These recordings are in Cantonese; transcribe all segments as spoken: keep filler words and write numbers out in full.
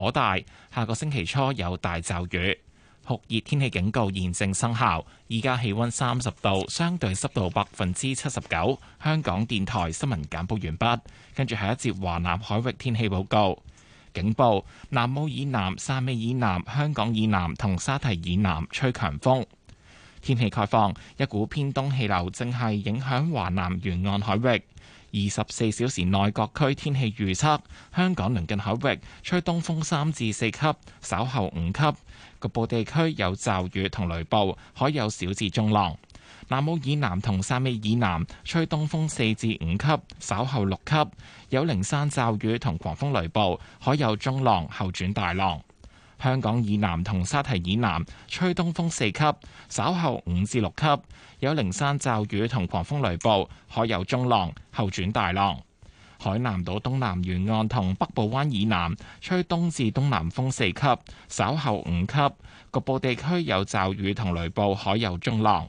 火大，下個星期初有大驟雨。酷熱天氣警告現正生效，依家氣溫三十度，相對濕度百分之七十九。香港電台新聞簡報完畢，跟住係一節華南海域天氣報告。警報：南澳以南、汕尾以南、香港以南同沙堤以南吹強風。天氣概況：一股偏東氣流正係影響華南沿岸海域。二十四小時內各區天氣預測：香港鄰近海域吹東風三至四級，稍後五級。局部地區有驟雨同雷暴，海有小至中浪。南澳以南同汕尾以南吹東風四至五級，稍後六級，有零散驟雨同狂風雷暴，海有中浪，後轉大浪。香港以南同沙堤以南吹東風四級，稍後五至六級，有零散驟雨同狂風雷暴，海有中浪，後轉大浪。海南島東南沿岸同北部灣以南吹東至東南風四級，稍後五級，局部地區有驟雨同雷暴，海有中浪。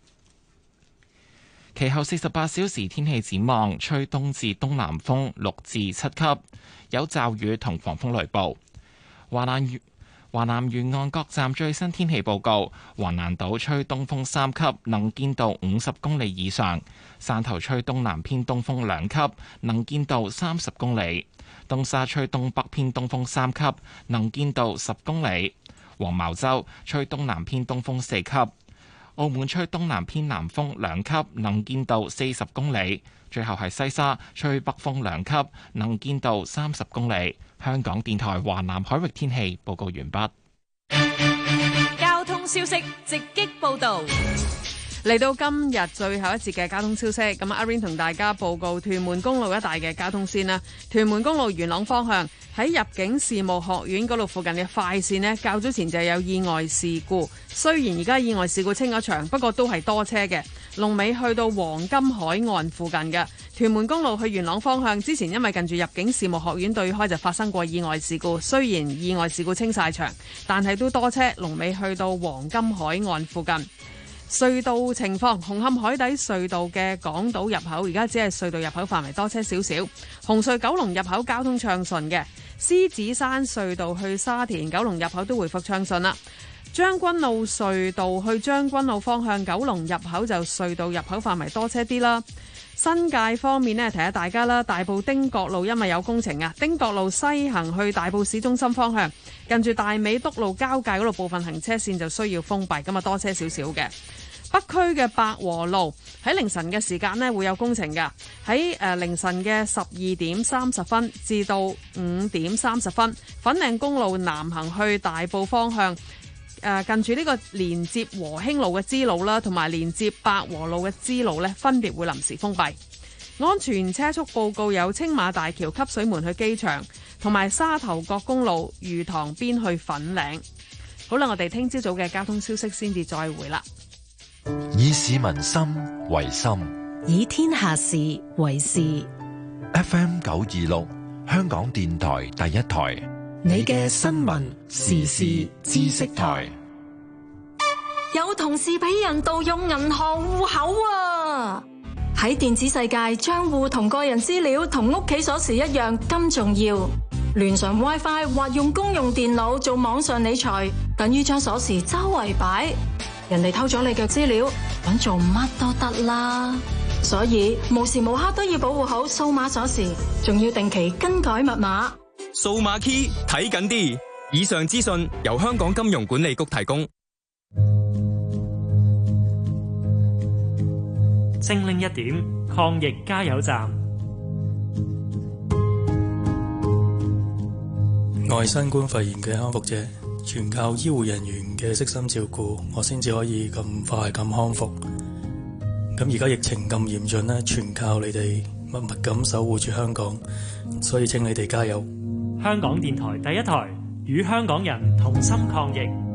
其後四十八小時天氣展望，吹東至東南風六至七級，有驟雨同狂風雷暴。華南沿華南沿岸各站最新天氣報告：橫瀾島吹東風三級，能見度五十公里以上；汕頭吹東南偏東風兩級，能見度三十公里；東沙吹東北偏東風三級，能見度十公里；黃茅洲吹東南偏東風四級；澳門吹東南偏南風兩級，能見度四十公里；最後係西沙吹北風兩級，能見度三十公里。香港電台華南海域天氣報告完畢。 交通消息直擊報道。 嚟到今日最後一節嘅交通消息，咁阿 Rain 同大家報告屯門公路一帶嘅交通線啦。屯門公路元朗方向喺入境事務學院嗰度附近嘅快線呢，較早前就有意外事故。雖然而家意外事故清咗場，不過都係多車嘅。龍尾去到黃金海岸附近嘅屯門公路去元朗方向，之前因為近住入境事務學院對開就發生過意外事故。雖然意外事故清晒場，但係都多車。龍尾去到黃金海岸附近。隧道情況，紅磡海底隧道嘅港島入口而家只係隧道入口範圍多車少少。紅隧九龍入口交通暢順嘅，獅子山隧道去沙田九龍入口都回復暢順啦。將軍澳隧道去將軍澳方向九龍入口就隧道入口範圍多車啲啦。新界方面呢，提下大家啦，大埔汀角路因為有工程啊，汀角路西行去大埔市中心方向，近住大美督路交界嗰度部分行車線就需要封閉，咁啊多車少少嘅。北區嘅百和路喺凌晨嘅時間呢會有工程㗎，喺誒凌晨嘅十二點三十分至到五點三十分，粉嶺公路南行去大埔方向，誒近住呢個連接和興路嘅支路啦，同埋連接百和路嘅支路呢，分別會臨時封閉。安全車速報告有青馬大橋汲水門去機場，同埋沙頭角公路魚塘邊去粉嶺。好啦，我哋聽朝早嘅交通消息先至再會啦。 以市民心為心， 以天下事為事。 F M 九二六，香港電台第一台， 你嘅新聞時事知識台。 有同事俾人盜用銀行戶口啊！喺電子世界，賬戶同個人資料同屋企鎖匙一樣咁重要。連上 WiFi 或用公用電腦做網上理財，等於將鎖匙周圍擺。人哋偷咗你嘅資料，想做乜都得啦。所以無時無刻都要保護好數碼鎖匙，仲要定期更改密碼。 數碼 key 睇緊啲。以上資訊由香港金融管理局提供。 精靈一點，抗疫加油站。 我係新冠肺炎嘅康復者，全靠醫護人員嘅悉心照顧，我先至可以咁快咁康復。咁而家疫情咁嚴峻呢，全靠你哋默默咁守護住香港，所以請你哋加油。 香港電台第一台，與香港人同心抗疫。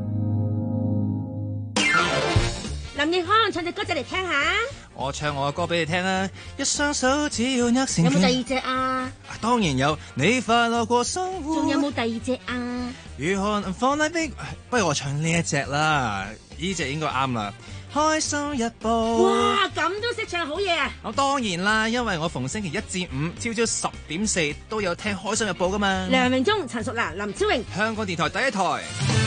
林奕匡唱隻歌仔嚟聽下。 我唱我嘅歌俾你聽啊！一雙手只要握成。有冇第二隻啊？ 當然有，你快樂過生活。 仲有冇第二隻啊？ 如何能放低悲？不如我唱呢一隻啦，呢隻應該啱啦。 開心日報。 哇，咁都識唱好嘢啊！ 我當然啦，因為我逢星期一至五朝朝十點四都有聽開心日報噶嘛。 梁榮忠、陳淑蘭、林超榮， 香港電台第一台。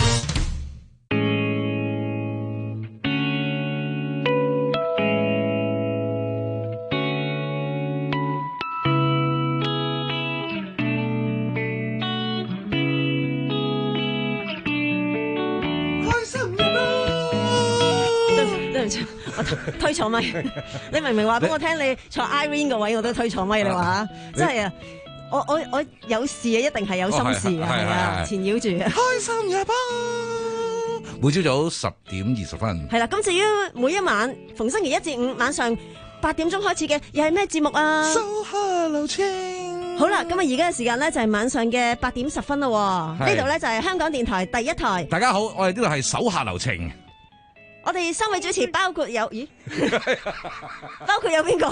我推錯咪，你明明話俾我聽，你坐 Irene 個位，我都推錯咪，你話真係啊！我我我有事啊，一定係有心事啊，係啊，纏繞住啊！ 開心日報，每朝早十點二十分。 係啦，咁至於每一晚逢星期一至五晚上八點鐘開始嘅，又係咩節目啊？ 手下留情。 好啦，咁啊，而家嘅時間咧就係晚上嘅八點十分咯。呢度咧就係香港電台第一台。 大家好，我哋呢度係手下留情。 我哋三位主持包括有，咦？包括有邊個？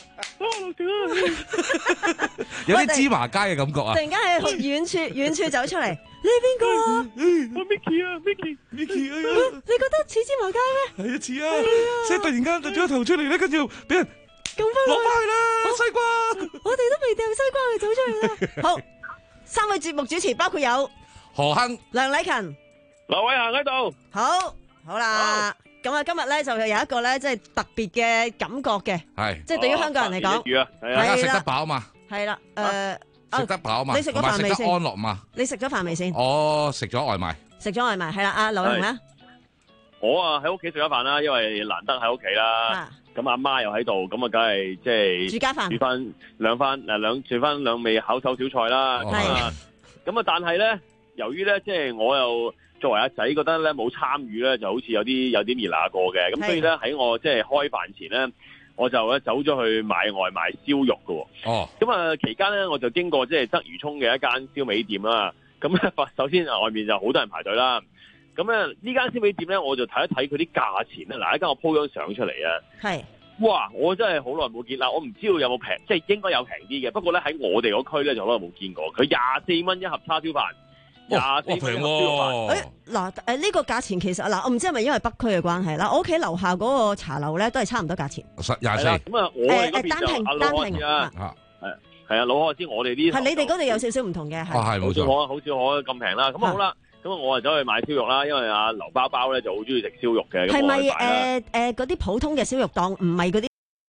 有啲芝麻街嘅感覺啊！ 突然間喺遠處遠處走出嚟，你係邊個啊？ 我 Micky 啊 ，Micky，Micky 啊！ 你覺得似芝麻街咩？ 係啊，似啊！即係突然間突咗個頭出嚟咧，跟住俾人咁翻落翻去啦！西瓜， 我哋都未掉西瓜，佢走出嚟啦！好，三位節目主持包括有何亨、 梁禮勤、 劉偉恒喺度。 好。好啦，咁啊，今日咧就有一個咧，即係特別嘅感覺嘅， 係， 即係對於香港人嚟講， 大家食得飽嘛？ 係啦，誒， 食得飽嘛？ 你食咗飯未先？ 安樂嘛？ 你食咗飯未先？ 我食咗外賣， 食咗外賣，係啦，阿劉榮咧， 我啊喺屋企食咗飯啦，因為難得喺屋企啦，咁阿媽又喺度，咁啊，梗係即係煮家飯， 煮翻兩番誒兩煮翻兩味口手小菜啦，咁啊，咁啊，但係咧，由於咧，即係我又。作為阿仔覺得咧冇參與咧，就好似有啲有啲熱辣過嘅，咁所以咧喺我即係開飯前咧，我就咧走咗去買外賣燒肉嘅。 哦， 咁啊期間咧我就經過即係鰂魚涌嘅一間燒味店啦。咁咧首先外面就好多人排隊啦。咁咧呢間燒味店咧我就睇一睇佢啲價錢咧。嗱，一間我 po 張相出嚟啊。 係。 哇！我真係好耐冇見啦，我唔知道有冇平，即係應該有平啲嘅。不過咧喺我哋嗰區咧就好耐冇見過。佢廿四蚊一盒叉燒飯。廿四蚊燒肉飯。 誒嗱誒呢個價錢其實嗱，我唔知係咪因為北區嘅關係啦。我屋企樓下嗰個茶樓咧都係差唔多價錢。 廿四。 咁啊，我哋嗰邊單拼就單拼啊，係係啊，老開先，我哋呢係你哋嗰度有少少唔同嘅，係。 係冇錯。 好少可咁平啦。咁啊好啦，咁啊我啊走去買燒肉啦，因為阿劉包包咧就好中意食燒肉嘅。 係咪誒誒嗰啲普通嘅燒肉檔，唔係嗰啲？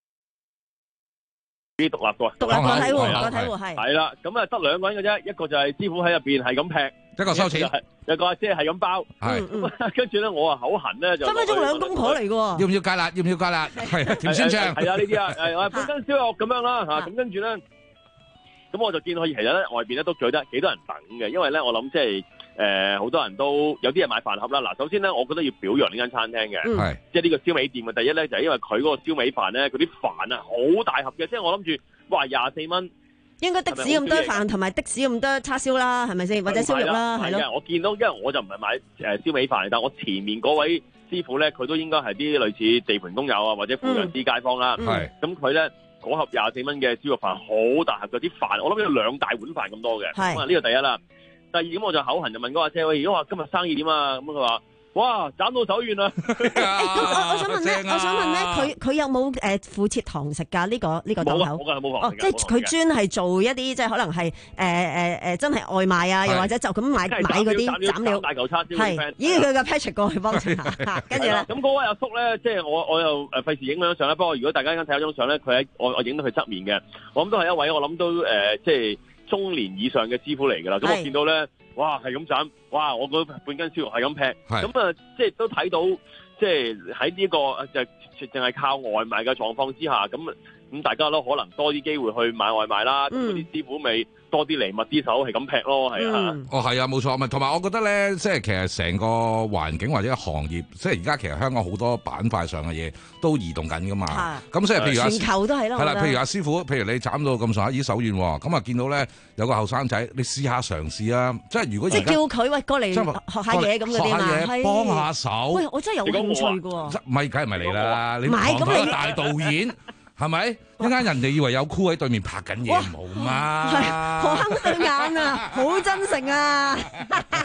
啲獨立個獨立個體戶，個體戶係。 係啦，咁啊得兩個人嘅啫，一個就係師傅喺入邊係咁劈， 一個收錢， 一個阿姐係咁包。係，跟住咧我啊口痕咧就分分鐘兩公婆嚟嘅喎。 要唔要芥辣？要唔要芥辣？係啊，甜酸醬。 係啊，呢啲啊，誒我半斤燒肉咁樣啦嚇，咁跟住咧，咁我就見佢其實咧外邊咧都舉得幾多人等嘅，因為咧我諗即係。誒好、呃、多人都有啲人買飯盒啦。嗱，首先咧，我覺得要表揚呢間餐廳嘅， 嗯、 即係呢個燒味店嘅。第一咧就係、是、因為佢嗰個燒味飯咧，佢啲飯啊好大盒嘅，即係我諗住哇廿四蚊， 應該的士咁多飯同埋的士咁多叉燒啦，係咪先？或者燒肉啦，係咯。 我見到，因為我就唔係買誒燒味飯，但係我前面嗰位師傅咧，佢都應該係啲類似地盤工友啊，或者附近啲街坊啦。係、嗯，咁佢咧嗰盒廿四蚊嘅燒肉飯好大盒，嗰啲飯我諗有兩大碗飯咁多嘅。係，咁啊呢個第一啦。第二咁我就口痕就問嗰個阿姐喂，如果話今日生意點啊？咁佢話：哇，斬到手軟啦！ 我我想問咧，我想問咧，佢佢有冇誒附設堂食㗎？呢個呢個檔口？ 冇㗎，冇堂食。 哦，即係佢專係做一啲即係可能係誒誒誒真係外賣啊，又或者就咁買買嗰啲斬料。大嚿叉燒。 係，咦佢個 Patrick 過去幫襯下，跟住咧。 咁嗰位阿叔咧，即係我我又誒費事影張相啦。不過如果大家啱睇下張相咧，佢喺我我影到佢側面嘅，我諗都係一位我諗都誒即係中年以上嘅師傅嚟㗎啦。咁我見到咧。哇，係咁斬！哇，我嗰半斤燒肉係咁劈，咁啊，即係都睇到，即係喺呢個就淨係靠外賣嘅狀況之下，咁咁大家都可能多啲機會去買外賣啦。咁嗰啲師傅咪多啲嚟密啲手係咁劈咯，係啊。 嗯、哦，係啊，冇錯。咪同埋我覺得咧，即係其實成個環境或者行業，即係而家其實香港好多板塊上嘅嘢都移動緊噶嘛。咁即係譬如阿全球都係咯。 係啦，譬如阿師傅，譬如你斬到咁上下已經手軟喎，咁啊見到咧有個後生仔，你試下嘗試啊！即係如果即係叫佢喂過嚟學下嘢咁嗰啲嘛， 學下嘢幫下手。 喂，我真係有興趣嘅喎。 唔係，梗係唔係你啦？你堂堂大導演。係咪？一陣間人哋以為有箍喺對面拍緊嘢，冇嘛？ 係，好坑對眼啊，好真誠啊！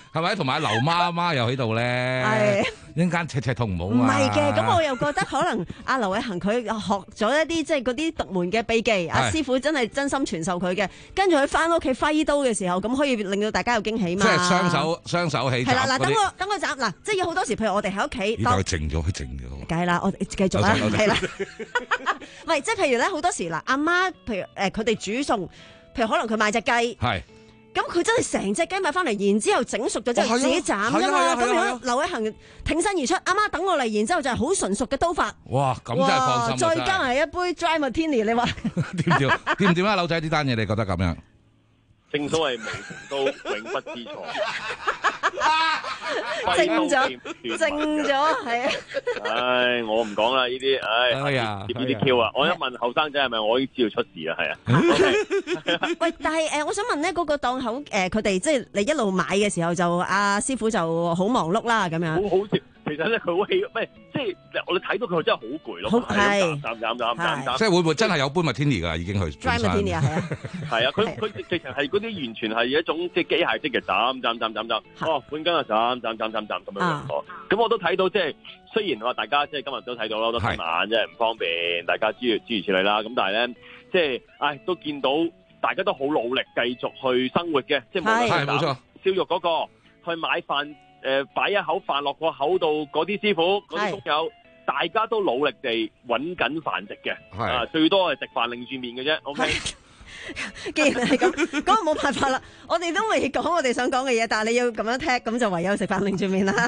係咪？同埋劉媽媽又喺度咧，一陣間赤赤痛唔好唔嘛。 係嘅，咁我又覺得可能阿劉偉恒佢學咗一啲即係嗰啲獨門嘅秘技，阿師傅真係真心傳授佢嘅，跟住佢翻屋企揮刀嘅時候，咁可以令到大家有驚喜嘛。 即係雙手雙手起。 係啦，嗱，等我等我斬嗱，即係有好多時，譬如我哋喺屋企， 而家佢靜咗，佢靜咗。 梗係啦，我繼續啦，係啦。喂，即係譬如咧，好多時嗱，阿媽譬如誒佢哋煮餸，譬如可能佢買隻雞。 係。 咁佢真係成隻雞買翻嚟，然之後整熟咗之後自己斬㗎嘛。咁樣劉偉恒挺身而出，阿媽等我嚟，然之後就係好純熟嘅刀法。 哇！咁真係放心。 再加埋一杯 Dry Martini，你話掂唔掂？掂唔掂啊，柳仔呢單嘢你覺得咁樣？ 正所謂無情刀永不知錯， 正咗，正咗，係啊！ 唉，我唔講啦，呢啲，唉， 哎呀， 接呢啲 Q 啊！我一問後生仔係咪，我已經知道出事啦，係啊。 喂，但係誒，我想問咧，嗰個檔口誒，佢哋即係你一路買嘅時候，就阿師傅就好忙碌啦，咁樣。 好好笑。其實咧，佢好氣，唔係即係我哋睇到佢真係好攰咯，係斬斬斬斬斬， 即係會唔會真係有杯 Martini 㗎？已經去 Dry Martini 啊，係啊， 係啊，佢佢直情係嗰啲完全係一種即係機械式嘅斬斬斬斬斬，哦，半斤啊斬斬斬斬斬咁樣樣咯。咁我都睇到即係雖然話大家即係今日都睇到啦，都睇晚即係唔方便，大家諸如諸如此類啦。咁但係咧，即係唉都見到大家都好努力繼續去生活嘅，即係無論係斬燒肉嗰個去買飯。誒，擺、呃、一口飯落個口度，嗰啲師傅、嗰啲工友，大家都努力地揾緊飯食嘅，啊，最多係食飯擰住面嘅啫。O K， 既然係咁，咁冇辦法啦。我哋都未講我哋想講嘅嘢，但係你要咁樣踢，咁就唯有食飯擰住面啦。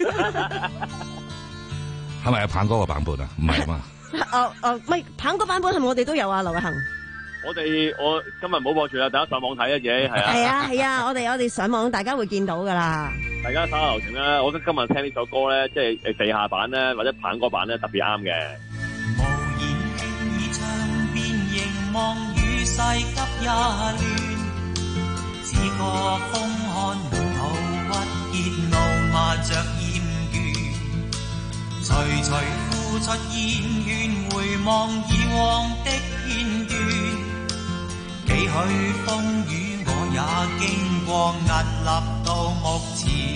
係咪阿鵬哥個版本啊？唔係啊嘛。 哦哦，唔係鵬哥版本係咪我哋都有啊？劉偉恒。 我哋我今日唔好播住啦，大家上網睇啊，嘢係啊。 係啊係啊，我哋我哋上網，大家會見到噶啦。 大家稍後留情啦，我覺得今日聽呢首歌咧，即係誒地下版咧，或者棒歌版咧，特別啱嘅。 無言輕倚窗邊凝望與世急也亂，只覺風寒門徒鬱結怒罵着厭倦，徐徐呼出煙圈，回望以往的片段，幾許風雨我也經過，屹立到目前。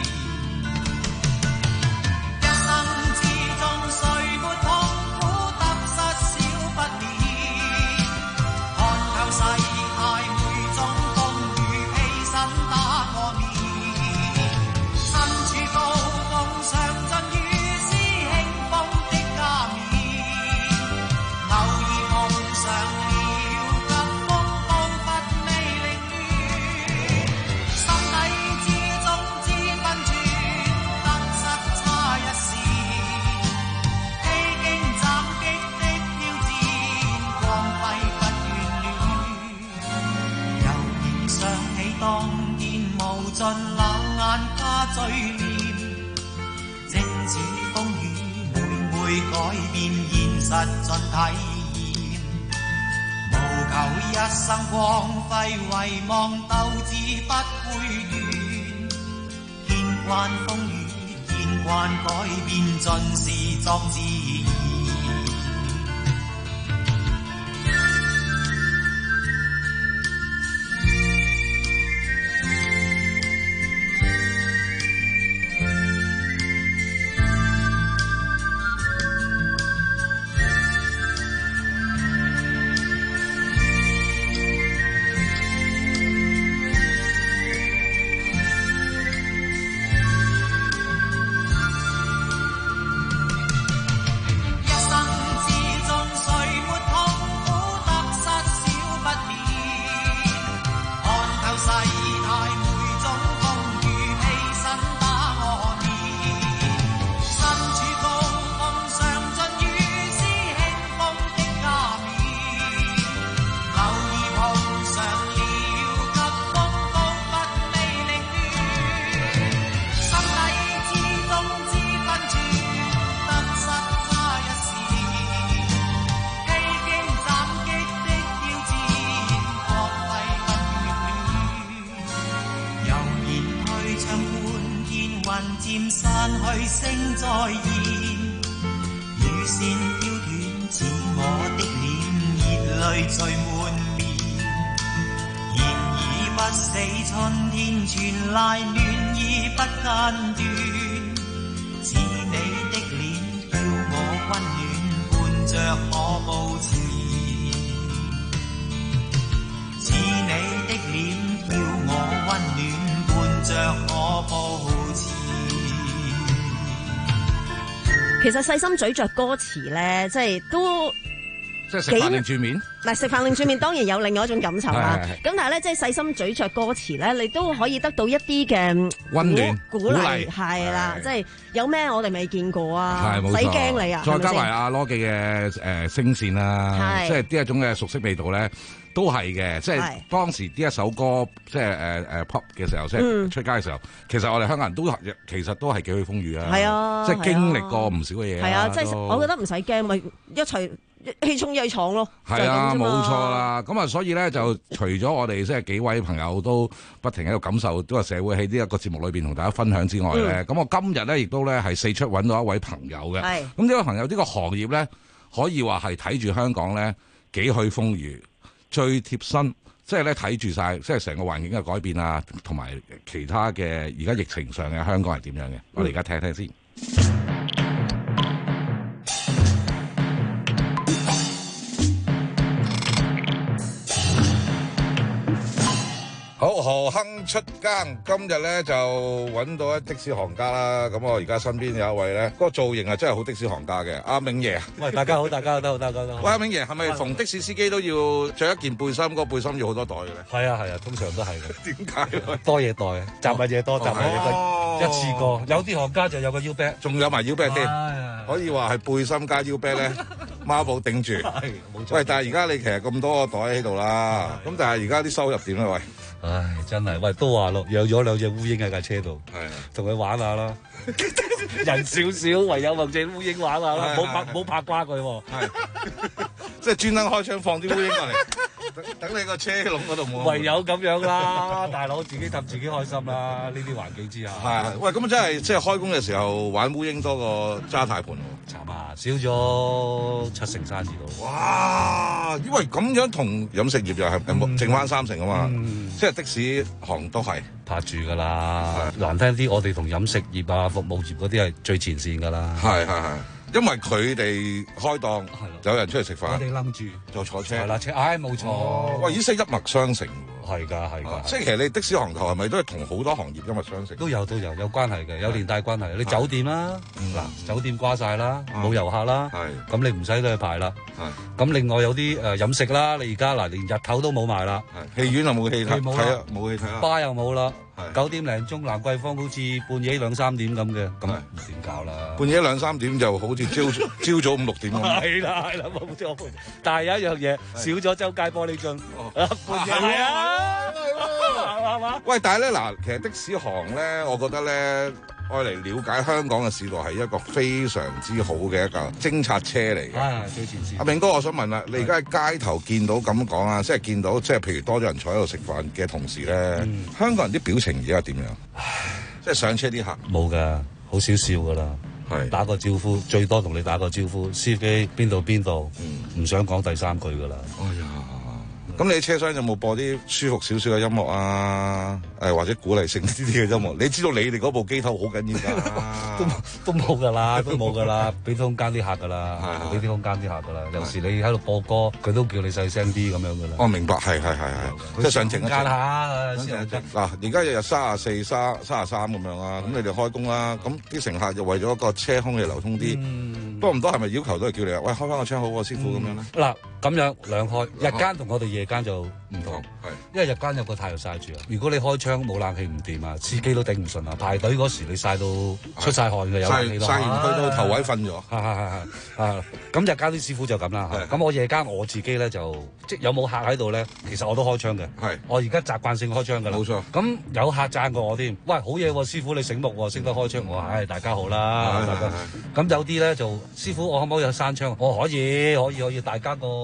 一生之中，誰沒痛苦得失少不免？看透世態每種風雨，披身打過面。身處高峰上進與師兄風的加冕，偶爾碰上了急風暴不未凌亂，心底之中知分寸，得失差一線，披荊斬棘的挑戰，光輝不眷戀。悠然想起當天無盡冷眼加嘴臉，即使風雨每每改變，現實盡體驗，無求一生光輝，遺忘鬥志不會斷，見慣風雨，見慣改變，盡是作自然。 不間斷。似你的臉叫我溫暖，伴着我步前。似你的臉叫我溫暖，伴着我步前。 其實細心咀嚼歌詞咧，即係都即係食飯定煮麵。 嗱，食飯定煮麵當然有另外一種感受啦。咁但係咧，即係細心咀嚼歌詞咧，你都可以得到一啲嘅溫暖鼓勵，係啦，即係有咩我哋未見過啊，唔使驚你啊。 再加埋阿羅記嘅誒聲線啦，即係呢一種嘅熟悉味道咧。都係嘅，即係當時呢一首歌，即係誒誒 pop 嘅時候，即係出街嘅時候，其實我哋香港人都其實都係幾許風雨啊， 係啊， 即係經歷過唔少嘅嘢。 係啊，即係我覺得唔使驚，咪一齊氣衝一闖咯。 係啊，冇錯啦。咁啊，所以咧就除咗我哋即係幾位朋友都不停喺度感受，都係社會喺呢一個節目裏邊同大家分享之外咧，咁我今日咧亦都咧係四出揾到一位朋友嘅。係咁呢位朋友呢個行業咧，可以話係睇住香港咧幾許風雨。最貼身，即係咧睇住晒，即係成個環境嘅改變啊，同埋其他嘅而家疫情上嘅香港係點樣嘅？嗯、我哋而家聽聽先。好，何亨出更，今日咧就揾到一的士行家啦。咁我而家身邊有一位咧，嗰、那個造型啊真係好的士行家嘅，阿銘爺。 喂，大家好，大家好，大家好，大家好。 喂，阿銘爺，係咪逢的士司機都要着一件背心？嗰、那個背心要好多袋嘅咧？ 係啊，係啊，通常都係嘅。 點解？ 多嘢袋，雜物嘢多，雜物嘢多，一次過。有啲行家就有個腰包， 仲有埋腰包添，可以話係背心加腰包咧，孖寶頂住。係，冇錯。喂，但係而家你其實咁多個袋喺度啦，咁但係而家啲收入點咧？喂？ 唉，真係，喂，都話咯，養咗兩隻烏蠅喺架車度，同佢玩下啦。人少少，唯有同隻烏蠅玩下啦，冇拍冇拍瓜佢喎。 即係專登開槍放啲烏蠅過嚟，等等你個車籠嗰度冇。 唯有咁樣啦，大佬自己氹自己開心啦。呢啲環境之下。 係，喂，咁真係即係開工嘅時候玩烏蠅多過揸軚盤喎。 慘啊，少咗七成生意度。 哇！因為咁樣同飲食業又係冇剩翻三成啊嘛， 嗯、 即係的士行都係拍住㗎啦。難聽啲，我哋同飲食業啊、服務業嗰啲係最前線㗎啦。 係係係。因為佢哋開檔，有人出嚟食飯， 我哋冧住就坐車。 係啦，車，唉，冇錯。 喂，依識一脈相承喎。 係㗎，係㗎。 即係其實你的士行頭係咪都係同好多行業一脈相承？ 都有都有有關係嘅，有連帶關係。你酒店啦，嗱，酒店瓜晒啦，冇遊客啦，咁你唔使都去排啦。咁另外有啲誒飲食啦，你而家嗱連日頭都冇埋啦。 戲院又冇戲睇， 冇啦，冇戲睇啦。 巴又冇啦。九點零鐘，蘭桂坊好似半夜兩三點咁嘅，咁點搞啦？ 半夜兩三點就好似朝朝早五六點咁。 係啦係啦，冇錯。但係有一樣嘢少咗周街玻璃樽。半夜係啊，係嘛？ 喂，但係咧嗱，其實的士行咧，我覺得咧，愛嚟了解香港嘅市道係一個非常之好嘅一架偵察車嚟嘅。 係最前線。 阿銘哥，我想問啦，你而家喺街頭見到咁講啊，即係見到即係譬如多咗人坐喺度食飯嘅同時咧，嗯、香港人啲表情而家點樣？即係上車啲客冇㗎，好少笑㗎啦。 係打個招呼，最多同你打個招呼。司機邊度邊度，唔、嗯、想講第三句㗎啦。 哎呀！咁你車廂有冇播啲舒服少少嘅音樂啊？誒或者鼓勵性啲啲嘅音樂？你知道你哋嗰部機頭好緊要㗎， 都都冇㗎啦，都冇㗎啦，俾啲空間啲客㗎啦，俾啲空間啲客㗎啦。有時你喺度播歌，佢都叫你細聲啲咁樣㗎啦。 我明白，係係係係，即係上靜一靜。 間下嗱，而家日日三十四、三三十三咁樣啦，咁你哋開工啦，咁啲乘客就為咗個車空氣流通啲，多唔多係咪要求都係叫你喂開翻個窗好喎，師傅咁樣咧？ 嗱，咁樣兩開，日間同我哋夜間就唔同，係因為日間有個太陽曬住啊。如果你開窗冇冷氣唔掂啊，司機都頂唔順啊。排隊嗰時你曬到出晒汗嘅，有冷氣咯。 曬完去到頭位瞓咗。 係係係係啊！咁日間啲師傅就咁啦。咁我夜間我自己咧就即有冇客喺度咧，其實我都開窗嘅。係。我而家習慣性開窗㗎啦。冇錯。咁有客讚過我添，喂，好嘢喎，師傅你醒目喎，識得開窗。我話唉，大家好啦，大家。咁有啲咧就師傅，我可唔可以有閂窗？我可以可以可以，大家個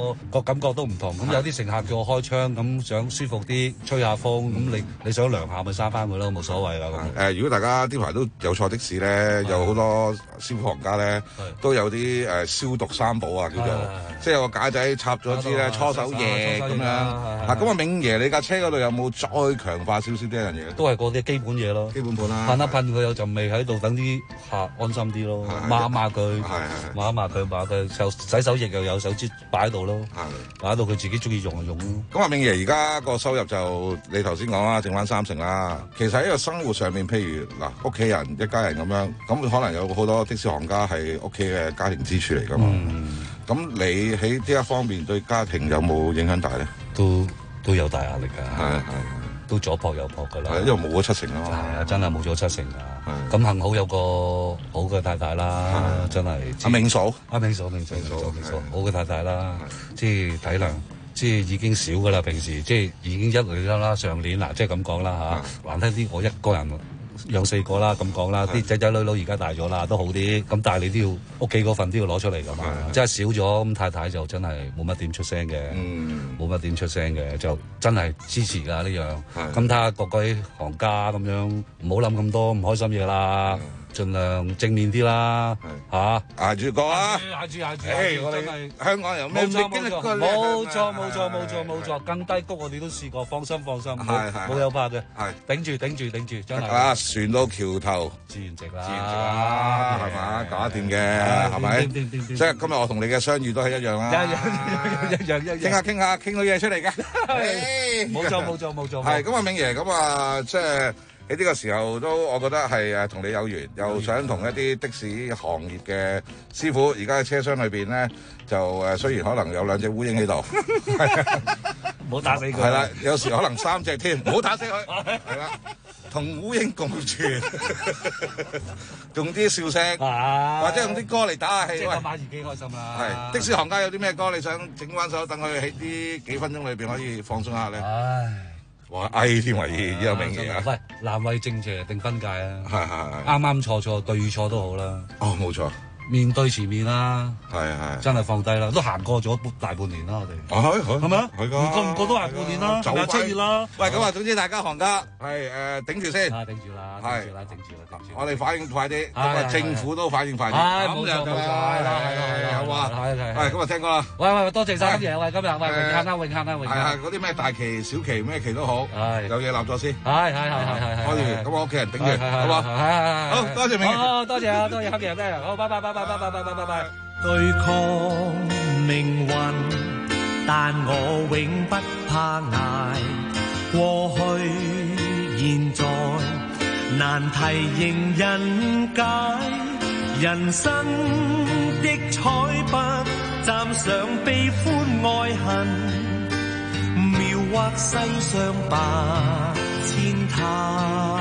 個個感覺都唔同。咁有啲乘客叫我開窗，咁想舒服啲，吹下風，咁你你想涼下咪閂翻佢咯，冇所謂啦。 誒，如果大家呢排都有坐的士咧，有好多師傅行家咧，都有啲誒消毒三寶啊，叫做，即係有個架仔插咗支咧搓手液咁樣。嗱，咁啊，銘爺，你架車嗰度有冇再強化少少呢樣嘢？ 都係嗰啲基本嘢咯， 基本盤啦， 噴一噴佢有陣味喺度，等啲客安心啲咯，抹一抹佢，抹一抹佢，抹佢，就洗手液又有手支擺喺度咯，擺喺度佢自己中意用就用咯。 咁啊，銘爺而家個收入就你頭先講啦，剩翻三成啦。其實喺個生活上面，譬如嗱，屋企人一家人咁樣，咁可能有好多的士行家係屋企嘅家庭支柱嚟噶嘛。咁、嗯、你喺呢一方面對家庭有冇影響大咧？ 都都有大壓力㗎， 係係都左撲右撲㗎啦。 因為冇咗七成啊嘛。 係啊，真係冇咗七成㗎。咁幸好有個好嘅太太啦，真係。 阿銘嫂， 阿銘嫂，銘嫂，銘嫂，銘嫂，好嘅太太啦，即係體諒。即係已經少㗎啦，平時即係已經一女啦啦，上年嗱，即係咁講啦嚇，還聽啲我一個人養四個啦，咁講啦，啲仔仔女女而家大咗啦，都好啲，咁但係你都要屋企嗰份都要攞出嚟㗎嘛，真係少咗，咁太太就真係冇乜點出聲嘅，冇乜點出聲嘅，就真係支持㗎呢樣，咁睇下各位行家咁樣，唔好諗咁多唔開心嘢啦。盡量正面啲啦，嚇捱住過啊！捱住捱住，誒我哋香港人有咩經歷過咧？冇錯冇錯冇錯冇錯，更低谷我哋都試過，放心放心，冇冇有怕嘅，係頂住頂住頂住，真係啊！船到橋頭自然直啦，自然直啦，係嘛？搞得掂嘅係咪？即係今日我同你嘅相遇都係一樣啦，一樣一樣一樣，傾下傾下傾到嘢出嚟嘅， 冇錯冇錯冇錯， 係咁啊，銘爺咁啊，即係。喺呢個時候都，我覺得係誒同你有緣，又想同一啲的士行業嘅師傅，而家喺車廂裏邊咧，就誒雖然可能有兩隻烏蠅喺度， 唔好打死佢。 係啦，有時可能三隻添，唔好打死佢。係啦，同烏蠅共存，用啲笑聲，或者用啲歌嚟打下氣。 即係咁馬兒幾開心啦。 係的士行家有啲咩歌你想整翻首，等佢喺呢幾分鐘裏邊可以放鬆下咧？ 唉。 哇！哎添為依有銘爺啊！ 喂，難為正邪定分界啊！ 係係係， 啱啱錯錯對錯都好啦。 哦，冇錯。 面對前面啦， 係係，真係放低啦，都行過咗大半年啦，我哋係係係咪啊？ 係㗎， 唔過唔過都行半年啦，就七月啦。 喂，咁啊，總之大家行家係誒頂住先， 頂住啦，頂住啦，頂住啦，頂住。 我哋反應快啲，咁啊政府都反應快啲， 咁就冇錯啦，係啦係啦， 好啊，係係。喂，咁啊聽歌啦。 喂喂，多謝晒今日，喂今日喂榮幸啦，榮幸啦，榮幸。 係係嗰啲咩大旗、小旗、咩旗都好，有嘢立咗先。 係係係係係係。 可以，咁我屋企人頂住，好嘛？ 係係係。 好多謝銘爺。 好多謝啊，多謝黑爺咩？好，拜拜拜拜拜拜拜拜拜拜。 對抗命運，但我永不怕捱。過去現在難題迎人解，人生的彩筆蘸上悲歡愛恨，描畫世上百千態，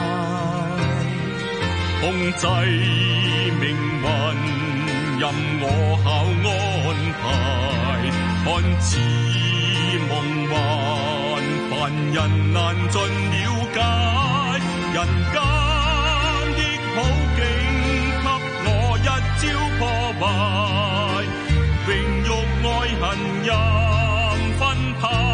控制命運任我巧安排，看似夢幻，凡人難盡了解。人間的好景給我一朝破壞，榮辱愛恨任分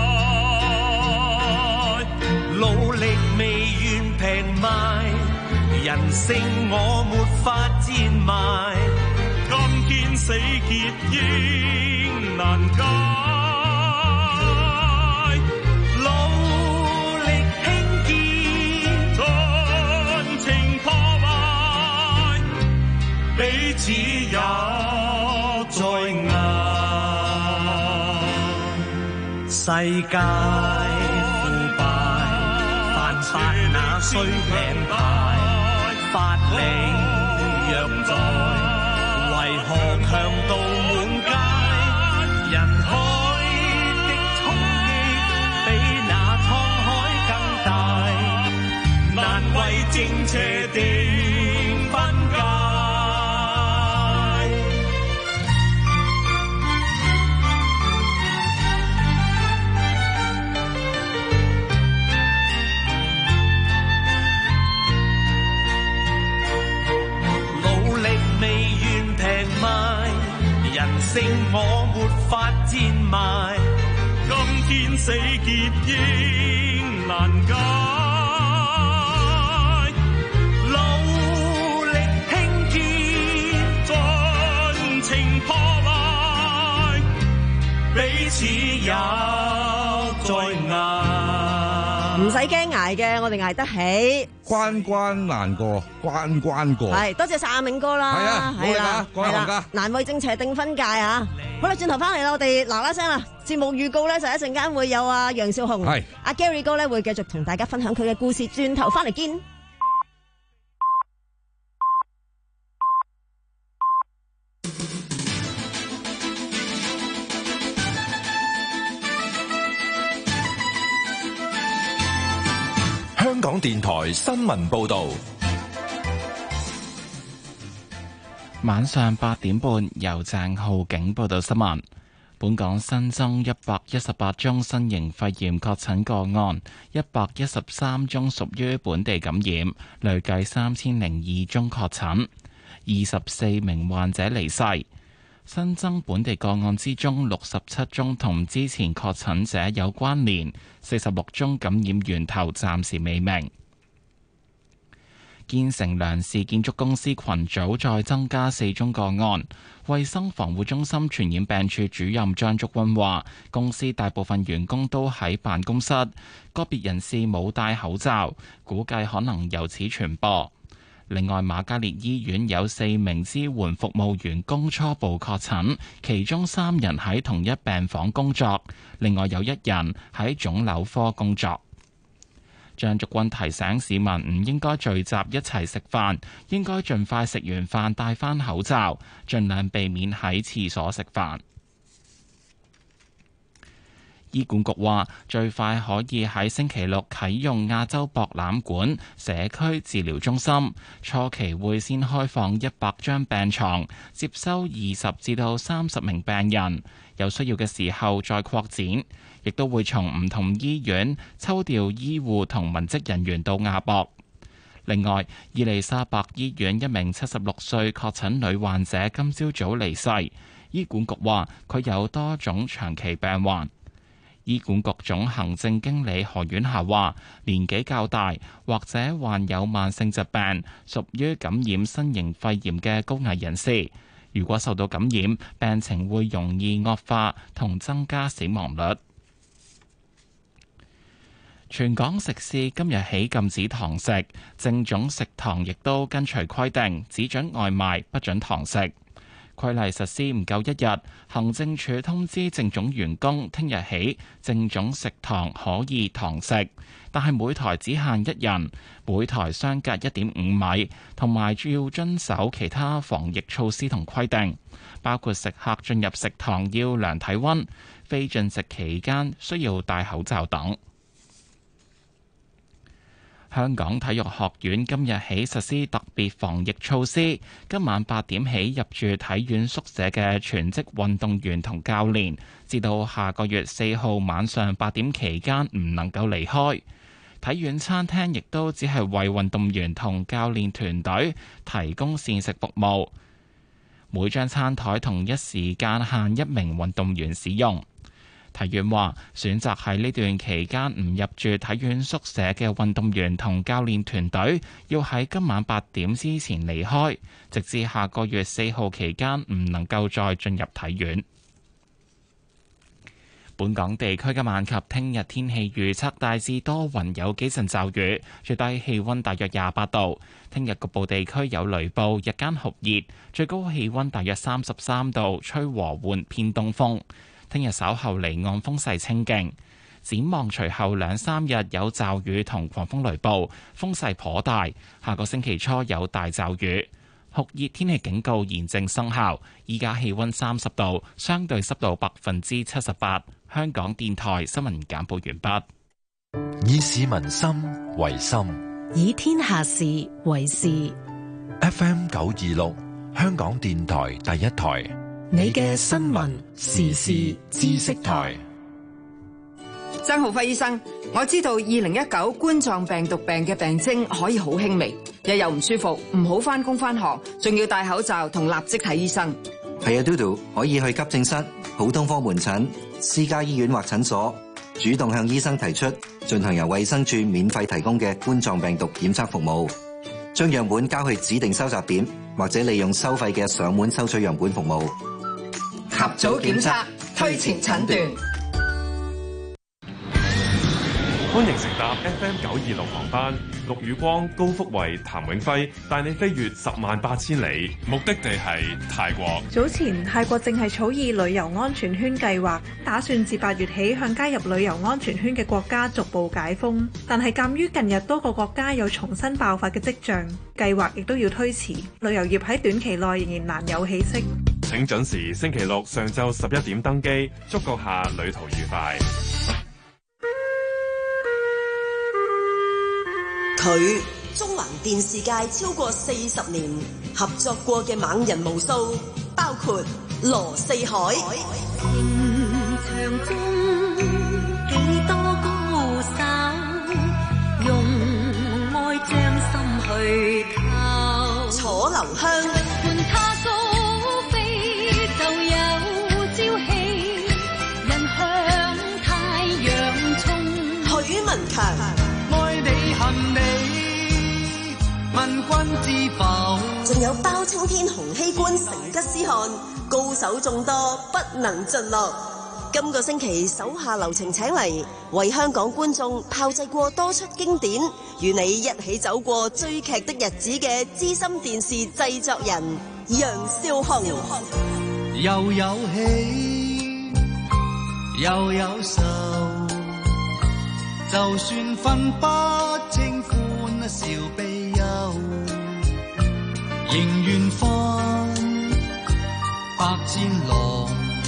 派。 努力未願平賣，人性我沒法賤賣。 今天死結應難解， 努力興建， 盡情破壞， 彼此也在捱。世界腐敗，犯法那需領牌，法理若在。為何強盜滿街？人海的衝擊比那滄海更大，難為正邪定分界。努力未願平賣，人勝我沒法填埋。 今天死結應難解， 努力興建， 盡情破壞， 彼此也在捱。 唔使驚捱嘅，我哋捱得起。 關關難過，關關過。 係，多謝晒阿銘哥啦。 係啊，冇力啊，各位行家。 難為正邪定分界啊！好啦，轉頭翻嚟啦，我哋嗱嗱聲啦。節目預告咧就一陣間會有阿楊少雄、阿 Gary 哥咧會繼續同大家分享佢嘅故事。轉頭翻嚟見。 香港電台新聞報道， 晚上八點半由鄭浩景報道新聞。本港新增一百一十八宗新型肺炎確診個案，一百一十三宗屬於本地感染，累計三千零二宗確診，二十四名患者離世。新增本地個案之中，六十七宗同之前確診者有關聯，四十六宗感染源頭暫時未明。建成梁氏建築公司群組再增加四宗個案，衛生防護中心傳染病處主任張竹君話，公司大部分員工都喺辦公室，個別人士冇戴口罩，估計可能由此傳播。另外，瑪嘉烈醫院有四名支援服務員工初步確診，其中三人喺同一病房工作，另外有一人喺腫瘤科工作。張竹君提醒市民唔應該聚集一齊食飯，應該盡快食完飯戴翻口罩，盡量避免喺廁所食飯。醫管局話，最快可以喺星期六啟用亞洲博覽館社區治療中心，初期會先開放一百張病床，接收二十至到三十名病人，有需要嘅時候再擴展，亦都會從唔同醫院抽調醫護同文職人員到亞博。另外，伊利沙伯醫院一名七十六歲確診女患者今朝早離世，醫管局話佢有多種長期病患。醫管局總行政經理何婉霞話，年紀較大或者患有慢性疾病，屬於感染新型肺炎嘅高危人士。如果受到感染，病情會容易惡化同增加死亡率。全港食肆今日起禁止堂食，正總食堂亦都跟隨規定，只准外賣，不准堂食。規例實施唔夠一日，行政署通知正總員工，聽日起正總食堂可以堂食，但係每台只限一人，每台相隔一點五米，同埋要遵守其他防疫措施同規定，包括食客進入食堂要量體溫，非進食期間需要戴口罩等。香港體育學院今日起實施特別防疫措施，今晚八點起入住體院宿舍嘅全職運動員同教練，至到下個月四號晚上八點期間唔能夠離開。體院餐廳亦都只係為運動員同教練團隊提供膳食服務，每張餐台同一時間限一名運動員使用。體院話，選擇喺呢段期間唔入住體院宿舍嘅運動員同教練團隊，要喺今晚八點之前離開，直至下個月四號期間唔能夠再進入體院。本港地區今晚及聽日天氣預測大致多雲，有幾陣驟雨，最低氣溫大約廿八度。聽日局部地區有雷暴，日間酷熱，最高氣溫大約三十三度，吹和緩偏東風。聽日稍後離岸風勢清勁，展望隨後兩三日有驟雨同狂風雷暴，風勢頗大。下個星期初有大驟雨，酷熱天氣警告現正生效。依家氣溫三十度，相對濕度百分之七十八。香港電台新聞簡報完畢。 以市民心為心， 以天下事為事。 F M 九二六，香港電台第一台。 你嘅新聞時事知識台。 曾浩輝醫生，我知道二零一九冠狀病毒病嘅病徵可以好輕微，日又唔舒服，唔好返工返學，仲要戴口罩同立即睇醫生。 係啊，嘟嘟可以去急症室、普通科門診、私家醫院或診所，主動向醫生提出進行由衛生署免費提供嘅冠狀病毒檢測服務，將樣本交去指定收集點，或者利用收費嘅上門收取樣本服務。 合早檢測，推前診斷。 歡迎乘搭 F M 九二六航班，陸宇光、高福慧、譚永輝帶你飛越十萬八千里，目的地係泰國。 早前泰國正係草擬旅遊安全圈計劃，打算自八月起向加入旅遊安全圈嘅國家逐步解封，但係鑑於近日多個國家有重新爆發嘅跡象，計劃亦都要推遲，旅遊業喺短期內仍然難有起色。 請準時星期六上晝十一點登機，祝閣下旅途愉快。 佢中環電視界超過四十年合作過嘅猛人無數，包括羅四海。 情場中幾多高手，用愛將心去偷。 楚留香。 伴他高飛就有朝氣，人向太陽衝。 許文強。 愛你恨你，問君知否？ 仲有包青天、洪熙官、成吉思汗，高手眾多，不能盡錄。今個星期手下留情請嚟，為香港觀眾炮製過多出經典，與你一起走過追劇的日子嘅資深電視製作人楊少雄。 又有喜，又有愁。就算分不清歡笑悲憂，仍願放百千浪，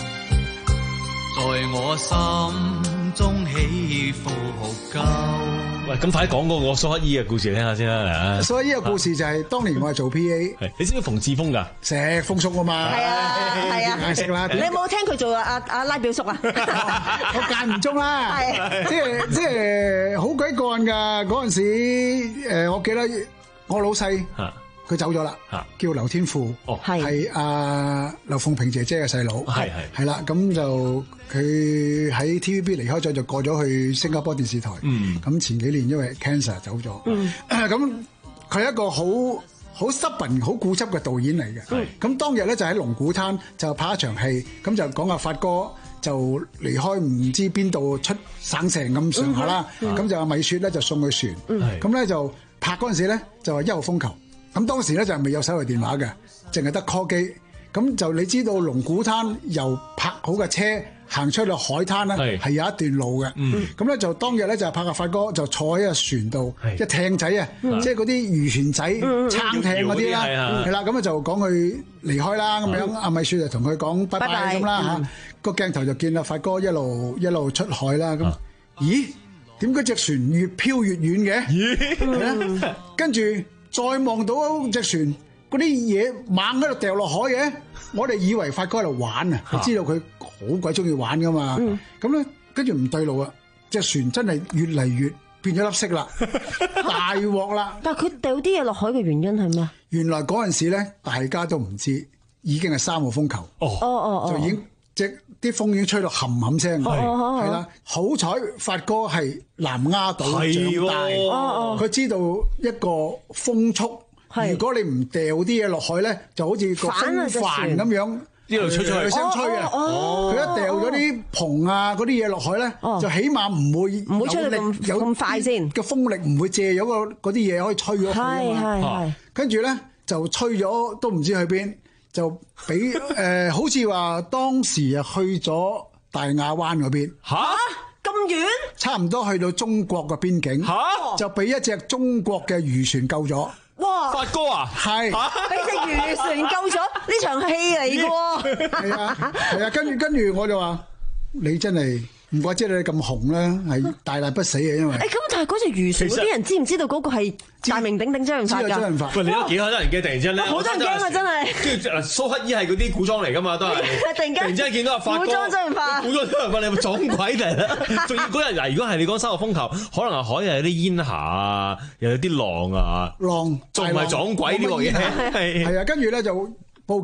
在我心中起伏鳩。 喂，咁快講嗰個蘇乞兒嘅故事聽下先啦。 蘇乞兒嘅故事就係當年我係做 P A， 你知唔知馮志峰㗎？ 石豐叔啊嘛， 係啊係啊， 識啦。 你有冇聽佢做阿阿拉表叔啊？ 我間唔中啦，即係即係好鬼幹㗎。嗰陣時誒，我記得我老細佢走咗啦，叫劉天富，係阿劉鳳萍姐姐嘅細佬，係係係啦。咁就佢喺 T V B 離開咗，就過咗去新加坡電視台。嗯，咁前幾年因為 cancer 走咗。嗯，咁佢係一個好好 stubborn、好固執嘅導演嚟嘅。係，咁當日咧就喺龍鼓灘就拍一場戲，咁就講阿發哥就離開唔知邊度出省城咁上下啦。咁就阿米雪咧就送佢船。係，咁咧就拍嗰陣時咧就話一號風球。咁當時咧就係未有手提電話嘅，淨係得 call 機。咁就你知道龍鼓灘由泊好嘅車行出去海灘咧，係有一段路嘅。咁咧就當日咧就拍阿發哥就坐喺個船度，一艇仔啊，即係嗰啲漁船仔、撐艇嗰啲啦，係啦。咁啊就講佢離開啦，咁樣阿米雪就同佢講拜拜咁啦嚇。個鏡頭就見阿發哥一路一路出海啦。咁咦？點解隻船越飄越遠嘅？咦？跟住。再望到隻船嗰啲嘢猛喺度掉落海嘅，我哋以為發哥喺度玩啊，你知道佢好鬼中意玩噶嘛。咁咧跟住唔對路啊，隻船真係越嚟越變咗粒色啦，大鑊啦！ 但係佢掉啲嘢落海嘅原因係咩？ 原來嗰陣時咧，大家都唔知，已經係三號風球。哦哦哦，就已經隻啲風已經吹到冚冚聲。係係啦，好彩發哥係南丫島長大，佢知道一個風速，如果你唔掉啲嘢落海咧，就好似個風帆咁樣一路吹出去， 佢想吹啊！佢一掉咗啲篷啊嗰啲嘢落海咧，就起碼唔會唔會吹到咁有咁快先， 個風力唔會借咗個嗰啲嘢可以吹咗去啊嘛。跟住咧就吹咗都唔知去邊。就俾誒、呃，好似話當時啊去咗大亞灣嗰邊嚇咁遠， 差唔多去到中國嘅邊境嚇，就俾一隻中國嘅漁船救咗。 哇！ 發哥啊， 係俾隻漁船救咗，呢場戲嚟嘅喎。 係啊係啊，跟住跟住我就話你真係。唔怪之你咁紅啦，係大難不死嘅，因為。誒咁，但係嗰隻漁船嗰啲人知唔知道嗰個係大名鼎鼎周潤發㗎？ 周潤發。 喂，你都幾嚇得人驚，突然之間咧， 好多人驚啊！真係。 跟住蘇乞兒係嗰啲古裝嚟㗎嘛，都係。 突然間。突然之間見到阿發哥。 古裝周潤發。 古裝周潤發，你係咪撞鬼嚟啦？仲要嗰日嗱，如果係你講三號風球，可能係海有啲煙霞啊，又有啲浪啊。 浪。 仲唔係撞鬼呢個嘢？ 係係啊，跟住咧就報警啦。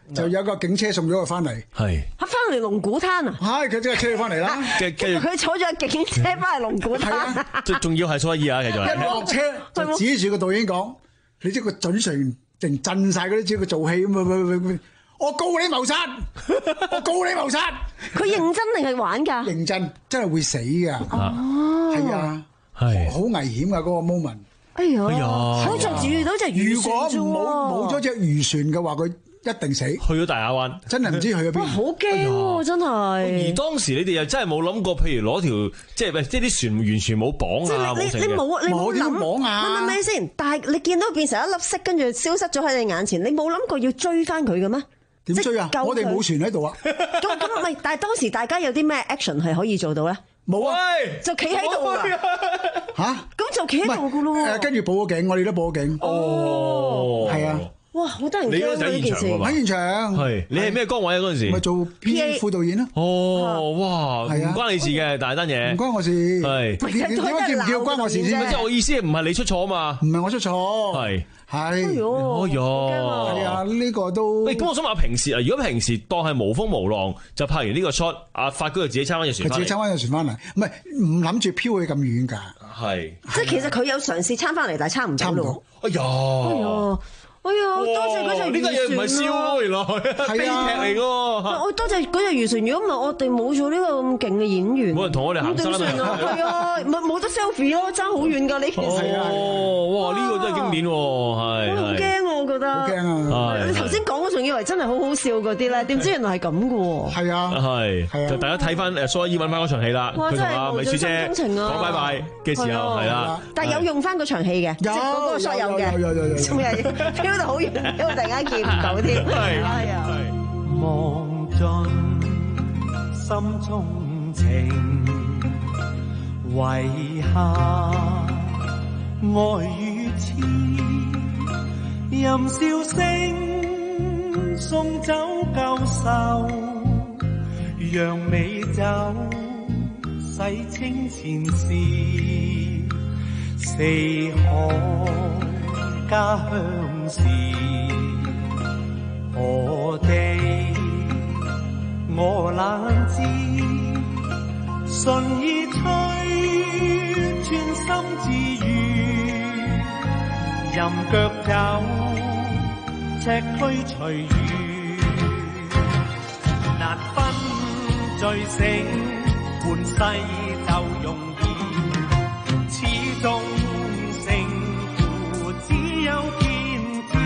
就有個警車送咗佢翻嚟。 係嚇翻嚟龍鼓灘啊！ 係佢即係車佢翻嚟啦。 跟跟住佢坐咗警車翻嚟龍鼓灘。 即係仲要係所以啊，繼續。 一落車就指住個導演講：你知個準成成震曬嗰啲，知佢做戲咁啊！我告你謀殺，我告你謀殺。 佢認真定係玩㗎？ 認真，真係會死㗎。哦，係啊，係好危險㗎嗰個 moment。 哎呀，好在遇到隻漁船啫喎。 如果冇冇咗隻漁船嘅話，佢一定死。 去咗大亞灣， 真係唔知去咗邊。 好驚喎，真係。 而當時你哋又真係冇諗過，譬如攞條即係即係啲船完全冇綁啊，冇你你冇你冇諗綁啊？ 咪咪咪先，但係你見到變成一粒色，跟住消失咗喺你眼前，你冇諗過要追翻佢嘅咩？ 點追啊？我哋冇船喺度啊！ 咁咁唔係，但係當時大家有啲咩 action 係可以做到咧？ 冇啊， 就企喺度啊！ 嚇， 咁就企喺度噶咯喎！ 誒，跟住報咗警，我哋都報咗警。 哦， 係啊！ 哇，好得人驚啊！呢件事喺現場。 係你係咩崗位啊？嗰陣時咪做 P A 副導演咯。 哦，哇，唔關你事嘅，大單嘢。 唔關我事。係。點點解叫唔叫關我事先？ 即係我意思唔係你出錯啊嘛。 唔係我出錯。係。係。 哎呦， 哎呦， 係啊，呢個都。 喂，咁我想問下平時啊，如果平時當係無風無浪，就拍完呢個 shot，阿發哥就自己撐翻隻船翻嚟。 佢自己撐翻隻船翻嚟，唔係唔諗住飄去咁遠㗎。 係。 即係其實佢有嘗試撐翻嚟，但係撐唔到咯。 哎呀！ 哎呀！哎呀，多謝嗰隻漁船。 呢單嘢唔係笑咯，原來係悲劇嚟㗎。 我多謝嗰隻漁船，如果唔係我哋冇咗呢個咁勁嘅演員， 冇人同我哋行山啊。 係啊，冇冇得 selfie 咯，爭好遠㗎呢件事。 哦，哇！呢個真係經典喎，係。 好驚我覺得。 好驚啊！ 你頭先講我仲以為真係好好笑嗰啲咧，點知原來係咁㗎喎。 係啊。 係。係啊。就大家睇翻誒蘇伊揾翻嗰場戲啦。佢同阿美雪姐講拜拜嘅時候係啦。 但係有用翻嗰場戲嘅，即係嗰個 shot 有嘅。 有有有有。 仲係飄到好遠，因為突然間見唔到添。係啊。 望盡心中情，遺下愛與痴，任笑聲送走舊愁，讓美酒洗清前事，四海家鄉事。何地我懶知，順意吹，專心自如，任腳走，赤區隨遇，難分醉醒，半世就容易，始終勝負只有天知。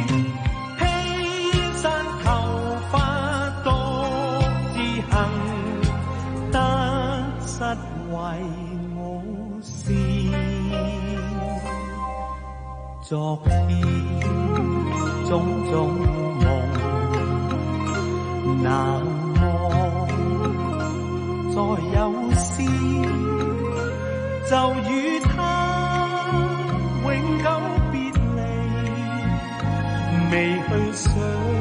實為我事，昨天種種夢難忘，再有詩就與他永久別離，未去想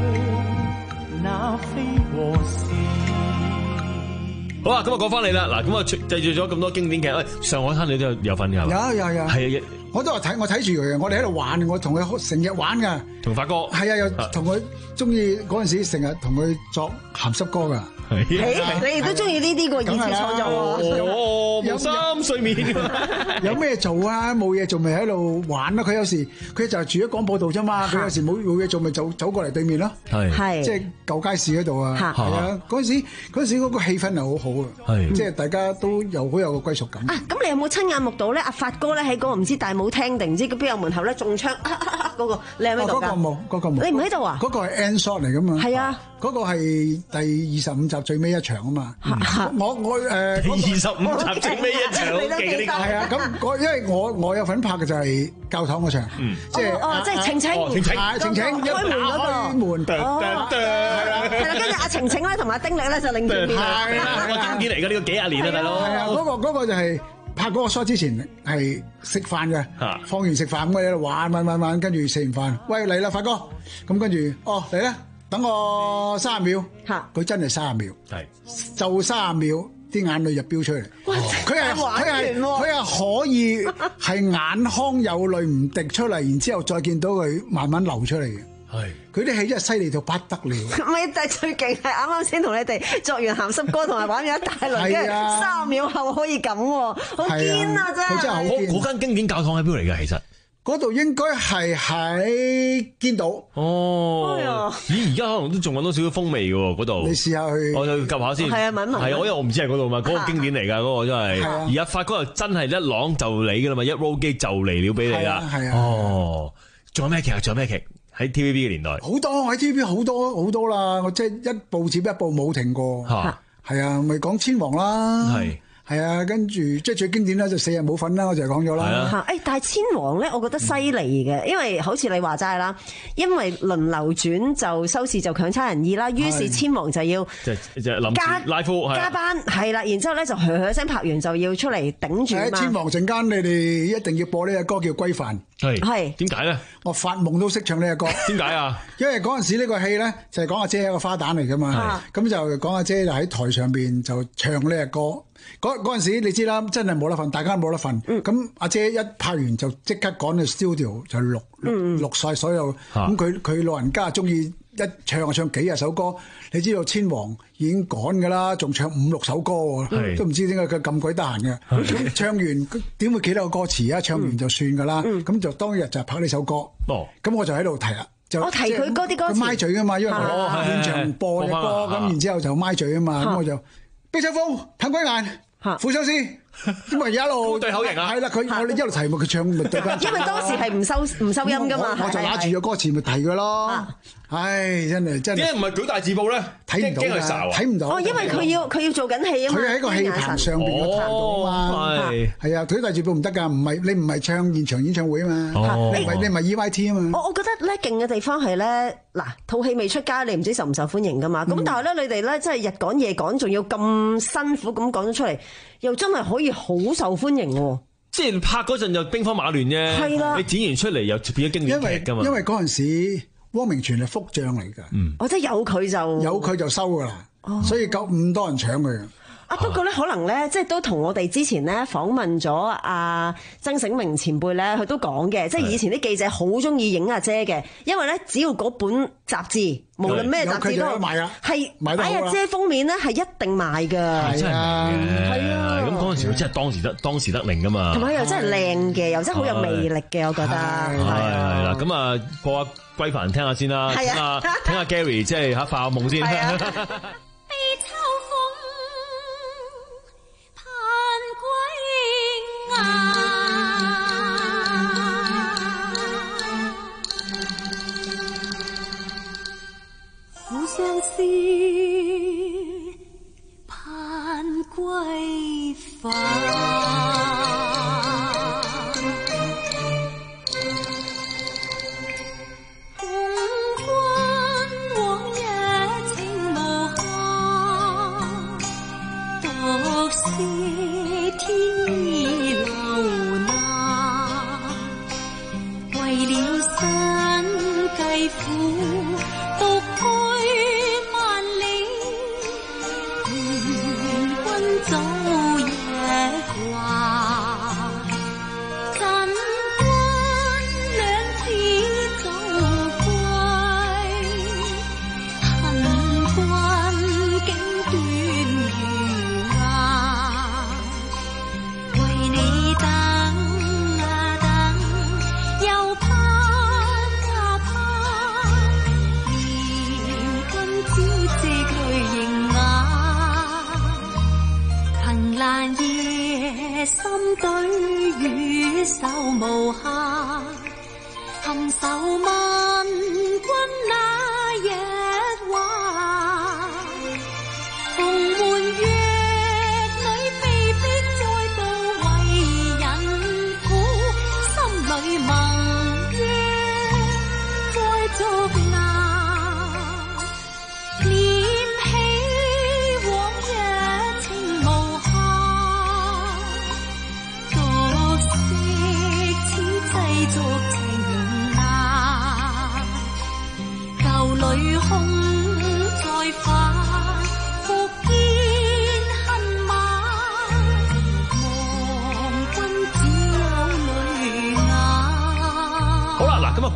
那非和事。 好啦，咁啊講翻你啦，嗱，咁啊製造咗咁多經典劇，喂，上海灘你都有有份㗎？ 有有有， 係啊， 我都話睇，我睇住佢嘅，我哋喺度玩，我同佢成日玩㗎。 同發哥係啊，又同佢中意嗰陣時，成日同佢作鹹濕歌㗎。 你你都中意呢啲個二次創作喎？ 哦，冇三歲面有咩做啊？冇嘢做咪喺度玩咯。佢有時佢就住喺廣播道啫嘛。佢有時冇冇嘢做咪走走過嚟對面咯。 係即係舊街市嗰度啊。係啊，嗰陣時嗰陣時嗰個氣氛係好好啊。係即係大家都有好有個歸屬感。 啊，咁你有冇親眼目睹咧？阿發哥咧喺嗰個唔知大舞廳定唔知邊有門口咧中槍嗰個，你喺邊度㗎？ 嗰個冇，嗰個冇。 你唔喺度啊？ 嗰個係 end shot 嚟㗎嘛。係啊。 嗰個係第二十五集最尾一場啊嘛，我我誒二十五集最尾一場，好記呢個係啊，咁因為我我有份拍嘅就係教堂嗰場，即係哦，即係晴晴， 晴晴，晴晴開門嗰個， 開門，係啦，係啦，跟住阿晴晴咧同埋阿丁力咧就領住面， 係啦， 個經典嚟嘅呢個幾廿年啊，大佬， 係啊，嗰個嗰個就係拍嗰個 shot 之前係食飯嘅，放完食飯咁喺度玩玩玩玩，跟住食完飯，喂嚟啦，發哥，咁跟住哦嚟啦。等我三十秒，佢真係三十秒，就三十秒，啲眼淚就飆出嚟。佢係佢係佢係可以係眼眶有淚唔滴出嚟，然之後再見到佢慢慢流出嚟嘅。 係佢啲戲真係犀利到不得了。 唔係，但係最勁係啱啱先同你哋作完鹹濕歌同埋玩咗一大輪，跟住三秒後可以咁喎，好堅啊真係！ 佢真係好堅。 嗰間經典教堂喺邊度嚟㗎？其實嗰度應該係喺堅島。 哦，咦，而家可能都仲揾到少少風味嘅喎，嗰度。 你試下去， 我去及下先。係啊，問一問。 係啊，我因為我唔知係嗰度嘛，嗰個經典嚟㗎，嗰個真係。而家發哥又真係一朗就嚟㗎啦嘛，一 roll 機就嚟了俾你啦。 係啊。 哦，仲有咩劇啊？仲有咩劇？喺 T V B 嘅年代。 好多喺 T V B 好多好多啦，我即係一部接一部冇停過。嚇。係啊，咪講千王啦。係。係啊，跟住即係最經典咧就四日冇瞓啦，我就係講咗啦。 嚇！誒，但係千王咧，我覺得犀利嘅，因為好似你話齋啦，因為輪流轉就收視就強差人意啦，於是千王就要即係即係臨時拉夫加班係啦，然之後咧就噓噓聲拍完就要出嚟頂住啊嘛。 千王陣間你哋一定要播呢隻歌叫《歸帆》。 係係點解咧？ 我發夢都識唱呢隻歌。 點解啊？ 因為嗰陣時呢個戲咧就係講阿姐係一個花旦嚟噶嘛，咁就講阿姐就喺台上邊就唱呢隻歌。嗰嗰陣時你知啦，真係冇得瞓，大家冇得瞓。咁阿姐一拍完就即刻趕去 studio 就錄錄錄曬所有。咁佢佢老人家中意一唱就唱幾廿首歌。你知道千王已經趕㗎啦，仲唱五六首歌喎，都唔知點解佢咁鬼得閒嘅。咁唱完點會記得個歌詞啊？唱完就算㗎啦。咁就當日就拍呢首歌。咁我就喺度提啦。 我提佢嗰啲歌詞。 佢咪嘴㗎嘛，因為佢現場播嘅歌，咁然之後就咪嘴啊嘛。咁我就悲秋風，騰歸雁。傅相思，咁咪一路對口型啊， 係啦，佢我哋一路提咪佢唱咪對翻。 因為當時係唔收唔收音噶嘛， 我就拿住個歌詞咪提佢咯。唉，真係真係。 點解唔係舉大字報咧？ 睇唔到㗎，睇唔到。 哦，因為佢要佢要做緊戲啊嘛。 佢喺個戲棚上邊個彈到啊嘛。係係啊，舉大字報唔得㗎，唔係你唔係唱現場演唱會啊嘛。你唔係你唔係 E Y T 啊嘛。 我我覺得咧勁嘅地方係咧，嗱套戲未出街，你唔知受唔受歡迎㗎嘛。咁但係咧，你哋咧真係日趕夜趕，仲要咁辛苦咁講咗出嚟，又真係可以好受歡迎喎。 即係拍嗰陣就兵荒馬亂啫，係啦。你展現出嚟又變咗經典劇㗎嘛。 因為嗰陣時汪明荃係副將嚟㗎， 哦，即係有佢就有佢就收㗎啦，所以夠咁多人搶佢。 啊，不過咧，可能咧，即係都同我哋之前咧訪問咗阿曾醒明前輩咧，佢都講嘅，即係以前啲記者好中意影阿姐嘅，因為咧只要嗰本雜誌，無論咩雜誌都係擺阿姐封面咧，係一定賣㗎。 真係係啊，咁嗰陣時佢真係當時得當時得令㗎嘛。 同埋又真係靚嘅，又真係好有魅力嘅，我覺得。係係啦，咁啊播下歸帆聽下先啦，聽下聽下 Gary 即係嚇發下夢先。 苦相思，盼歸帆。共君往日情無限，獨是天意留難。為了生計苦，獨早夜掛，贈君兩次早歸，恨君竟斷如牙。為你等啊等，又盼啊盼，願君朝夕去迎眼。憑欄夜心對雨手無暇，含愁問君那日話，蓬門月裏被迫再度為人苦，心裏盟約再續難。續情難，舊淚空再化，復見恨晚，望君只有淚眼。 好啦，嗱咁啊，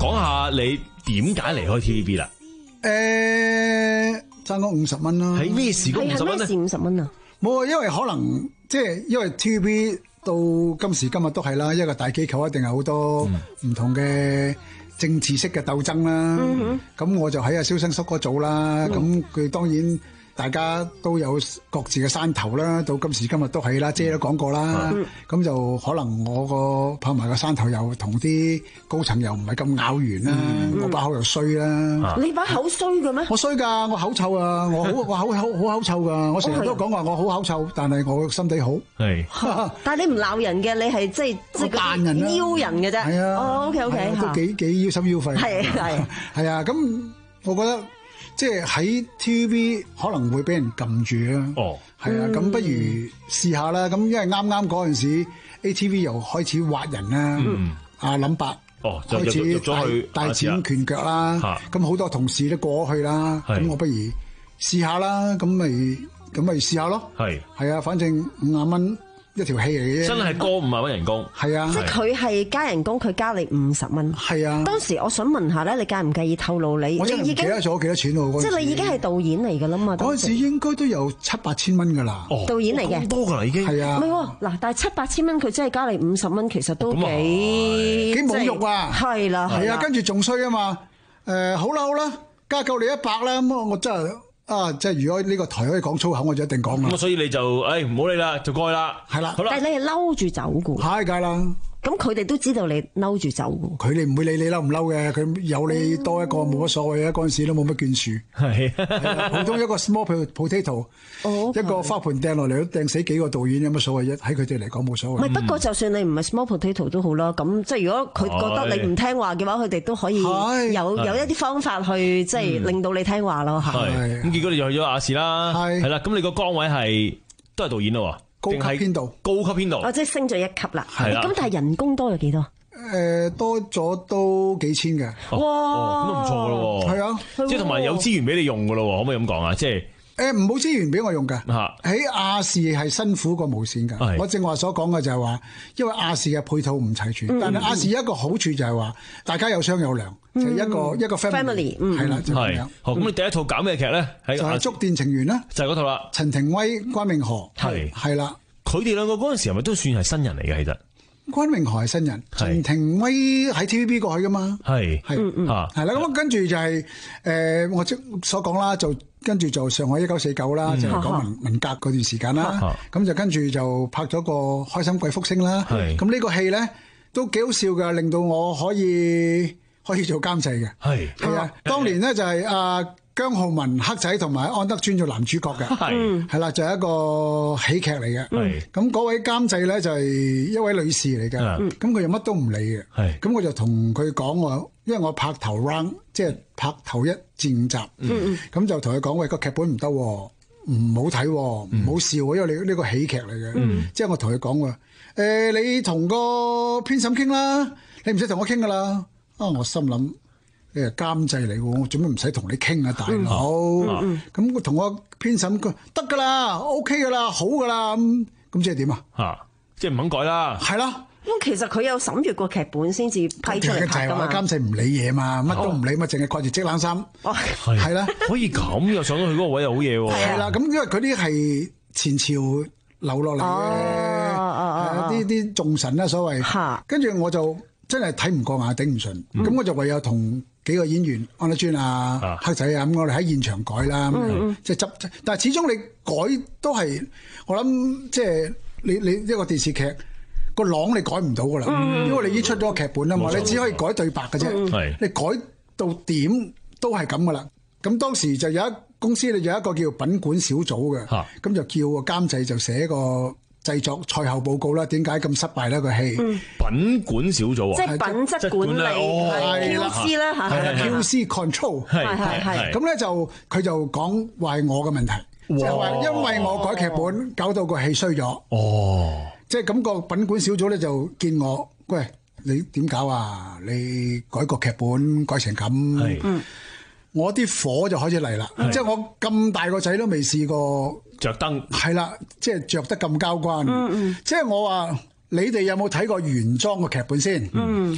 講下你點解離開 T V B 啦？ 誒，爭嗰五十蚊啦。 係咩事？嗰五十蚊咧？ 係咩事？五十蚊啊？ 冇啊，因為可能即係因為 T V B 到今時今日都係啦，一個大機構一定係好多唔同嘅政治式嘅鬥爭啦。咁、嗯、我就喺阿蕭生叔嗰組啦。咁佢、嗯、當然大家都有各自嘅山頭啦。到今時今日都係啦，姐都講過啦。咁、嗯、就可能我個拍埋個山頭又同啲高層又唔係咁咬完啦。嗯、我把口又衰啦。 你把口衰嘅咩？ 我衰㗎，我口臭啊！我好我口口好口臭㗎。我成日都講話我好口臭，但係我心地好。 係。 但係你唔鬧人嘅，你係即係即係扮人邀人嘅啫。 係啊。 哦，OK OK。 都幾幾腰心腰肺。 係係。 係啊，咁我覺得。即係喺 T V B 可能會俾人撳住啦， 哦， 係啊，咁不如試下啦。咁因為啱啱嗰陣時 A T V 又開始挖人啦，阿林伯哦開始大大展拳腳啦，咁好多同事都過咗去啦，咁我不如試下啦，咁咪咁咪試下咯，係係啊，反正五廿蚊。一條戲嚟嘅啫， 真係高五萬蚊人工， 係啊， 即係佢係加人工，佢加你五十蚊， 係啊。當時我想問下咧，你介唔介意透露你？ 我真係唔記得咗幾多錢喎。 即係你已經係導演嚟㗎啦嘛。 嗰陣時應該都有七八千蚊㗎啦。 導演嚟嘅， 咁多㗎啦已經。 係啊。 唔係喎，嗱，但係七八千蚊佢真係加你五十蚊，其實都幾幾侮辱啊！ 係啦， 係啊，跟住仲衰啊嘛。誒，好啦好啦，加夠你一百啦。咁我真係。啊！即係如果呢個台可以講粗口，我就一定講啦。 咁所以你就誒唔好理啦，就過去啦。 係啦， 但係你係嬲住走㗎。 係㗎啦。 咁佢哋都知道你嬲住走㗎。 佢哋唔會理你嬲唔嬲嘅，佢有你多一個冇乜所謂啊！嗰陣時都冇乜眷屬。係普通一個 small potato，一個花盆掟落嚟都掟死幾個導演，有乜所謂啫？喺佢哋嚟講冇所謂。 唔係，不過就算你唔係 small potato 都好啦。咁即係如果佢覺得你唔聽話嘅話，佢哋都可以有有一啲方法去即係令到你聽話咯。 係。咁結果你就去咗亞視啦。係。係啦，咁你個崗位係都係導演咯。 高級編導， 高級編導， 哦，即係升咗一級啦。 係啦。 咁但係人工多咗幾多？ 誒，多咗都幾千嘅。 哇， 咁都唔錯噶咯。 係啊， 即係同埋有資源俾你用噶咯，可唔可以咁講啊？即係誒，唔冇資源俾我用㗎。喺亞視係辛苦過無線㗎。我正話所講嘅就係話，因為亞視嘅配套唔齊全，但係亞視一個好處就係話，大家有商有量，就係一個一個 family，係啦，就咁樣。 好，咁你第一套搞咩劇咧？ 就係《觸電情緣》啦， 就係嗰套啦。 陳庭威、關詠荷係係啦。 佢哋兩個嗰陣時係咪都算係新人嚟嘅？其實關詠荷係新人，陳庭威喺 T V B 過去噶嘛，係係係啦。咁跟住就係誒我即所講啦，就跟住就上海一九四九啦，就係講文文革嗰段時間啦。咁就跟住就拍咗個《開心貴福星》啦。咁呢個戲咧都幾好笑㗎，令到我可以可以做監製嘅。係係啊，當年咧就係阿姜浩文、黑仔同埋安德尊做男主角嘅，係係啦，就係一個喜劇嚟嘅。咁嗰位監製咧就係一位女士嚟嘅，咁佢又乜都唔理嘅。咁我就同佢講我，因為我拍頭 round，即係拍頭一至五集，咁就同佢講喂，個劇本唔得，唔好睇，唔好笑，因為你呢個喜劇嚟嘅。即係我同佢講話，誒你同個編審傾啦，你唔使同我傾噶啦。啊，我心諗。你係監製嚟喎，我做咩唔使同你傾啊，大佬？咁我同我編審佢得㗎啦 ，OK 㗎啦，好㗎啦，咁咁即係點啊？嚇，即係唔肯改啦。係啦。 咁其實佢有審閱過劇本先至批出嚟拍㗎嘛。 監製唔理嘢嘛，乜都唔理嘛，淨係掛住織冷衫。哦，係啦。可以咁又上到去嗰個位又好嘢喎。係啦，咁因為佢啲係前朝留落嚟嘅，啲啲眾神啦所謂。嚇。跟住我就真係睇唔過眼，頂唔順，咁我就唯有同幾個演員安德尊啊、黑仔啊，咁我哋喺現場改啦，即係執。但係始終你改都係，我諗即係你你一個電視劇個朗你改唔到噶啦，因為你已經出咗個劇本啊嘛，你只可以改對白嘅啫。你改到點都係咁噶啦。咁當時就有一公司咧有一個叫品管小組嘅，咁就叫個監製就寫個製作賽後報告啦，點解咁失敗呢個戲？ 品管小組啊， 即係品質管理 Q C 啦嚇， 係啦 Q C control， 係係係。 咁咧就佢就講話係我嘅問題，即係話因為我改劇本搞到個戲衰咗。哦，即係咁個品管小組咧就見我，喂，你點搞啊？你改個劇本改成咁，我啲火就開始嚟啦。即係我咁大個仔都未試過。着燈係啦，即係着得咁交關。嗯嗯，即係我話你哋有冇睇過原裝個劇本先？嗯，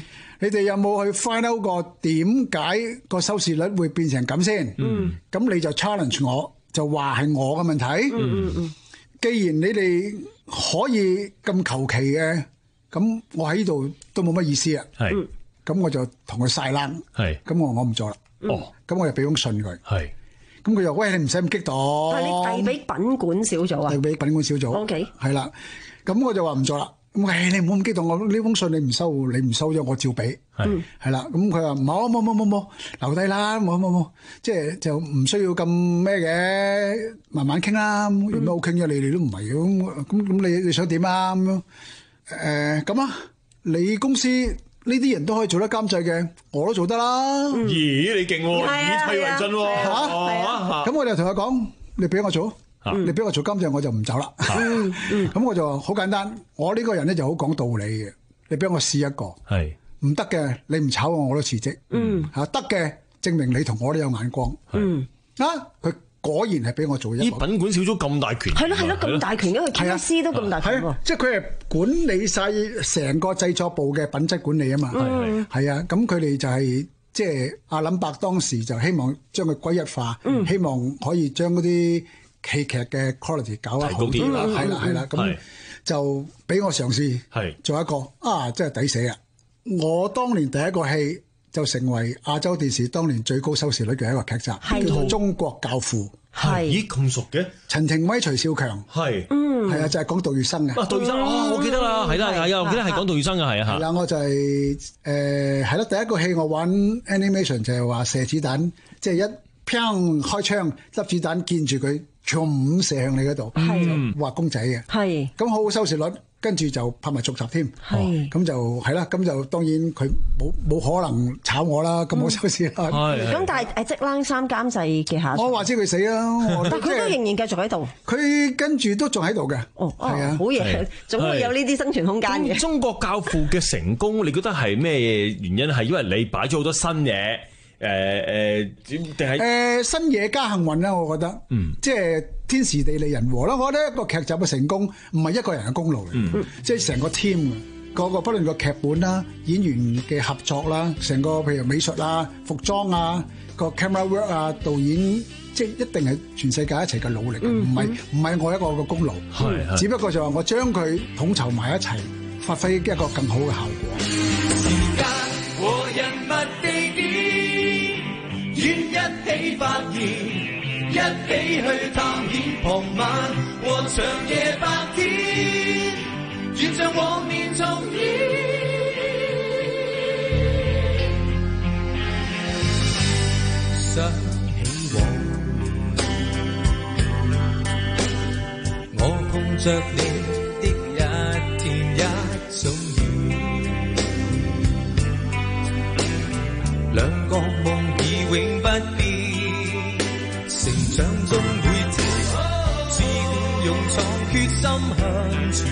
你哋有冇去 find out 過點解個收視率會變成咁先？嗯，咁你就 challenge 我，就話係我嘅問題。嗯嗯嗯。既然你哋可以咁求其嘅，咁我喺呢度都冇乜意思啊。係。咁我就同佢晒冷。係。咁我我唔做啦。哦。咁我就俾封信佢。係。咁佢又喂，你唔使咁激動。 但係你遞俾品管小組啊？ 遞俾品管小組。O K。係啦。咁我就話唔做啦。咁誒，你唔好咁激動，我呢封信你唔收，你唔收咗，我照俾。係係啦，咁佢話冇冇冇冇冇，留低啦，冇冇冇，即係就唔需要咁咩嘅，慢慢傾啦，有咩好傾啫？你哋都唔係咁，咁咁你你想點啊？咁樣誒咁啊，你公司呢啲人都可以做得監製嘅，我都做得啦。 咦，你勁喎，以退為進喎。 嚇，咁我就同佢講，你俾我做。你俾我做監製我就唔走啦。咁我就好簡單，我呢個人咧就好講道理嘅。你俾我試一個，係唔得嘅，你唔炒我我都辭職。嗯，嚇得嘅，證明你同我都有眼光。嗯，啊，佢果然係俾我做一個。 啲品管小組咁大權， 係咯係咯，咁大權，因為 Q C 都咁大權喎。 即係佢係管理晒成個製作部嘅品質管理啊嘛。係係啊，咁佢哋就係即係阿林伯當時就希望將佢歸一化，希望可以將嗰啲戲劇嘅 quality 搞得好啲啦，係啦係啦，咁就俾我嘗試做一個啊，真係抵死啊！我當年第一個戲就成為亞洲電視當年最高收視率嘅一個劇集，叫做《中國教父》。 係咦咁熟嘅？ 陳庭威、徐少強係，嗯，係啊，就係講杜月笙嘅。 啊，杜月笙哦，我記得啦，係啦係啊，我記得係講杜月笙嘅，係啊。 係啦，我就係誒係啦，第一個戲我玩 animation 就係話射子彈，即係一砰開槍，粒子彈見住佢。從五射向你嗰度，畫公仔嘅，係咁好好收視率，跟住就拍埋續集添，係咁就係啦，咁就當然佢冇冇可能炒我啦，咁好收視啦。 咁但係誒織冷衫監製嘅下場， 我話知佢死啦， 但佢都仍然繼續喺度， 佢跟住都仲喺度嘅。哦，係啊， 好嘢，總會有呢啲生存空間嘅。 中國教父嘅成功，你覺得係咩原因？係因為你擺咗好多新嘢。誒誒，定係誒新嘢加幸運啦，我覺得，嗯，即係天時地利人和啦。我覺得一個劇集嘅成功唔係一個人嘅功勞嚟，嗯，即係成個 team 個個，不論個劇本啦、演員嘅合作啦、成個譬如美術啊、服裝啊、個 camera work 啊、導演，即係一定係全世界一齊嘅努力，唔係唔係我一個嘅功勞，係，只不過就話我將佢統籌埋一齊，發揮一個更好嘅效果。時間和人物地點。願一起發現，一起去探險傍晚和長夜白天，願像往年重演。想起往年，我碰着你的一天一種雨，兩個夢永不變，成長中會甜，自勇闖決心向前，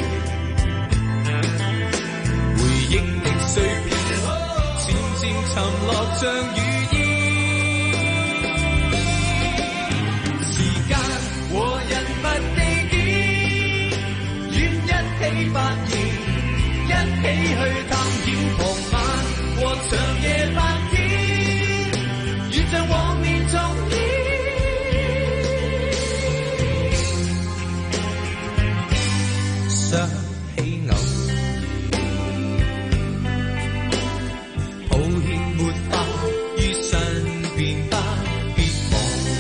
回憶的碎片，漸漸沉落像雨煙。時間和人物地點，願一起發現，一起去探險傍晚和長夜白天。像往年重演，想起偶然，抱歉沒法於身邊不必忘，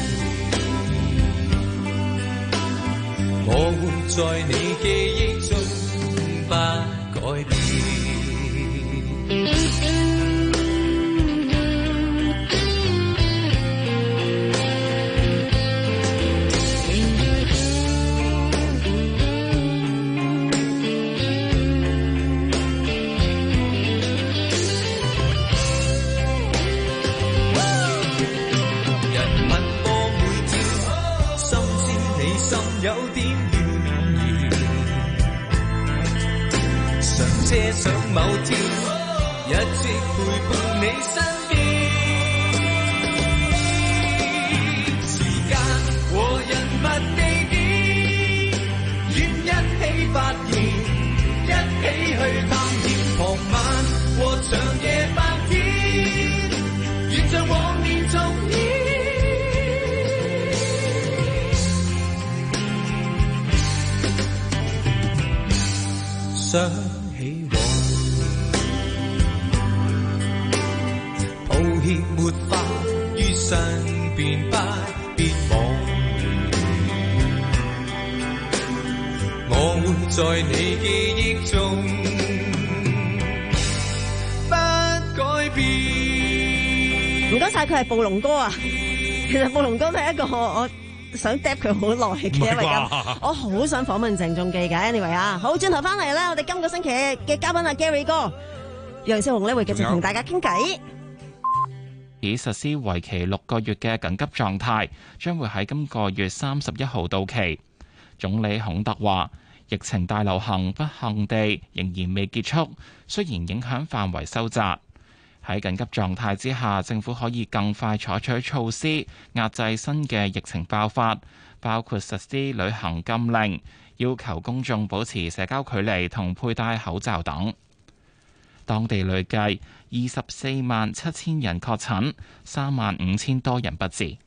我會在你記憶中不改變。有點遠遠，常奢想某天一直陪伴你身邊。時間和人物地點，願一起發現，一起去探險傍晚和長夜。 想起往抱歉沒法於身邊不必忘，我會在你記憶中不改變。 唔該晒，佢係暴龍哥啊！其實暴龍哥都係一個我想 drop 佢好耐嘅一位咁，我好想訪問鄭中基嘅。anyway 啊，好，轉頭翻嚟咧，我哋今個星期嘅嘉賓阿 Gary 哥楊少雄咧會繼續同大家傾偈。 已實施為期六個月嘅緊急狀態，將會喺今個月三十一號到期。總理孔特話：疫情大流行不幸地仍然未結束，雖然影響範圍收窄。喺緊急狀態之下，政府可以更快採取措施壓制新嘅疫情爆發，包括實施旅行禁令，要求公眾保持社交距離同佩戴口罩等。當地累計二十四萬七千人確診，三萬五千多人不治。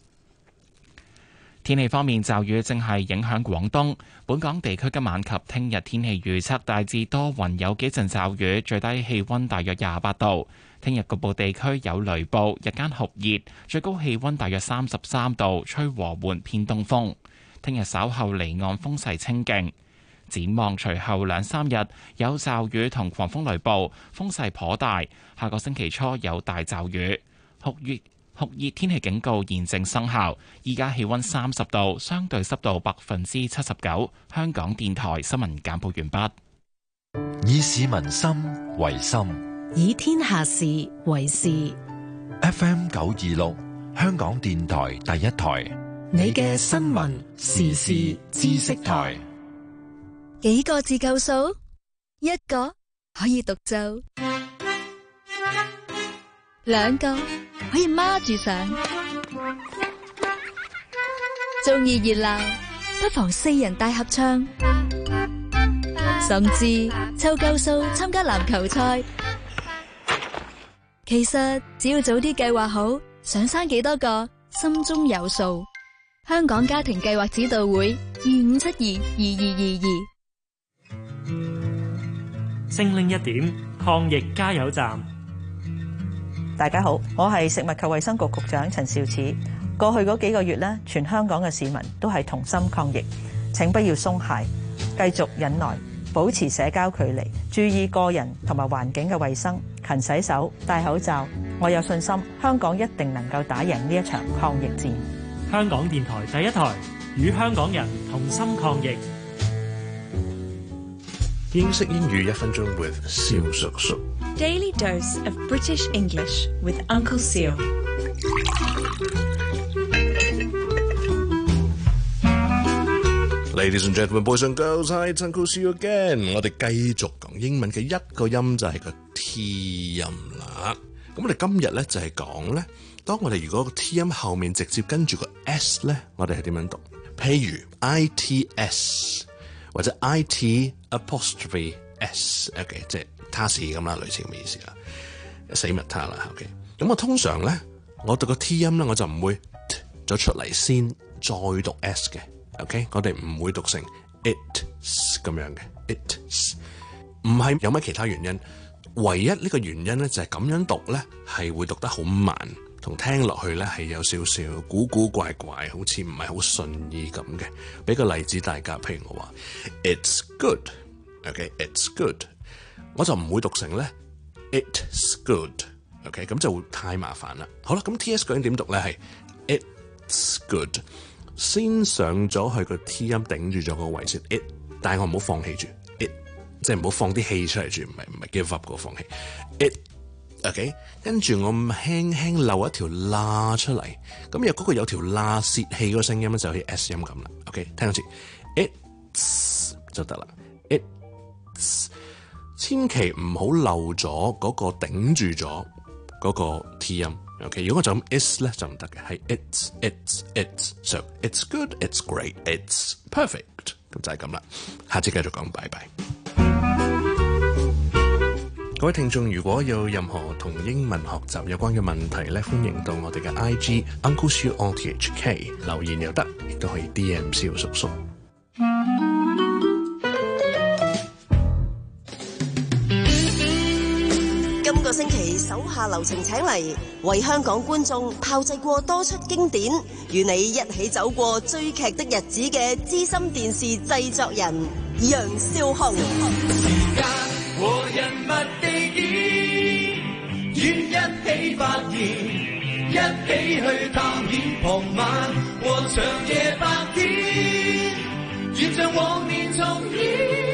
天氣方面，驟雨正係影響廣東。本港地區今晚及聽日天氣預測大致多雲，有幾陣驟雨，最低氣溫大約廿八度。聽日局部地區有雷暴，日間酷熱，最高氣溫大約三十三度，吹和緩偏東風。聽日稍後離岸風勢清勁。展望隨後兩三日有驟雨同狂風雷暴，風勢頗大。下個星期初有大驟雨，酷熱酷熱天氣警告現正生效。依家氣溫三十度，相對濕度百分之七十九。香港電台新聞簡報完畢。 以市民心為心， 以天下事為事。 F M 九二六，香港電台第一台， 你嘅新聞時事知識台。 幾個字夠數？一個可以獨奏，兩個可以孖住上。中意熱鬧，不妨四人大合唱，甚至湊夠數參加籃球賽。其實只要早啲計劃好，想生幾多個，心中有數。香港家庭計劃指導會二五七二二二二二。 精靈一點抗疫加油站。 大家好，我係食物及衛生局局長陳肇始。過去嗰幾個月咧，全香港嘅市民都係同心抗疫，請不要鬆懈，繼續忍耐，保持社交距離，注意個人同埋環境嘅衛生，勤洗手，戴口罩。我有信心，香港一定能夠打贏呢一場抗疫戰。 香港電台第一台，與香港人同心抗疫。 英式英語一分鐘 with 蕭叔叔。 Daily dose of British English with Uncle Seal。 Ladies and gentlemen, boys and girls, hi, it's Uncle Seal again。我哋繼續講英文嘅一個音就係個 T 音啦。咁我哋今日咧就係講咧，當我哋如果個 T 音後面直接跟住個 S 咧，我哋係點樣讀？譬如 I T S。或者 I T apostrophe S，OK， 即係他是咁啦，類似咁嘅意思啦，死物他啦 ，OK。咁我通常咧，我讀個 T 音咧，我就唔會 T 咗出嚟先，再讀 S 嘅 ，OK。我哋唔會讀成 its 咁樣嘅 ，its 唔係有乜其他原因，唯一呢個原因咧就係咁樣讀咧係會讀得好慢。同聽落去咧係有少少古古怪怪，好似唔係好順意咁嘅。俾個例子大家，譬如我話 It's good，OK，It's good， 我就唔會讀成咧 It's good，OK， 咁就會太麻煩啦。好啦，咁 T S 究竟點讀咧？係 It's good， 先上咗去個 T 音頂住咗個位先 ，it， 但係我唔好放棄住 it， 即係唔好放啲氣出嚟住，唔係唔係 give up 個放棄 it。OK， 跟住我輕輕漏一條啦出嚟，咁若嗰個有條啦泄氣嗰個聲音咧，就好似 S 音咁啦。OK， 聽多次 ，it's 就得啦 ，it's， 千祈唔好漏咗嗰個頂住咗嗰個 T 音。OK， 如果我就咁 is 咧就唔得嘅，係 it's it's it's，so it's good, it's great, it's perfect， 咁就係咁啦。下次繼續講，拜拜。各位聽眾，如果有任何同英文學習有關嘅問題咧，歡迎到我哋嘅 I G Uncle Siu O T H K 留言又得，亦都可以 D M 蕭叔叔。 流程請嚟為香港觀眾炮製過多出經典，與你一起走過追劇的日子嘅資深電視製作人楊少雄。 時間和人物地點，願一起發現，一起去探險傍晚和長夜白天，願像往年重演。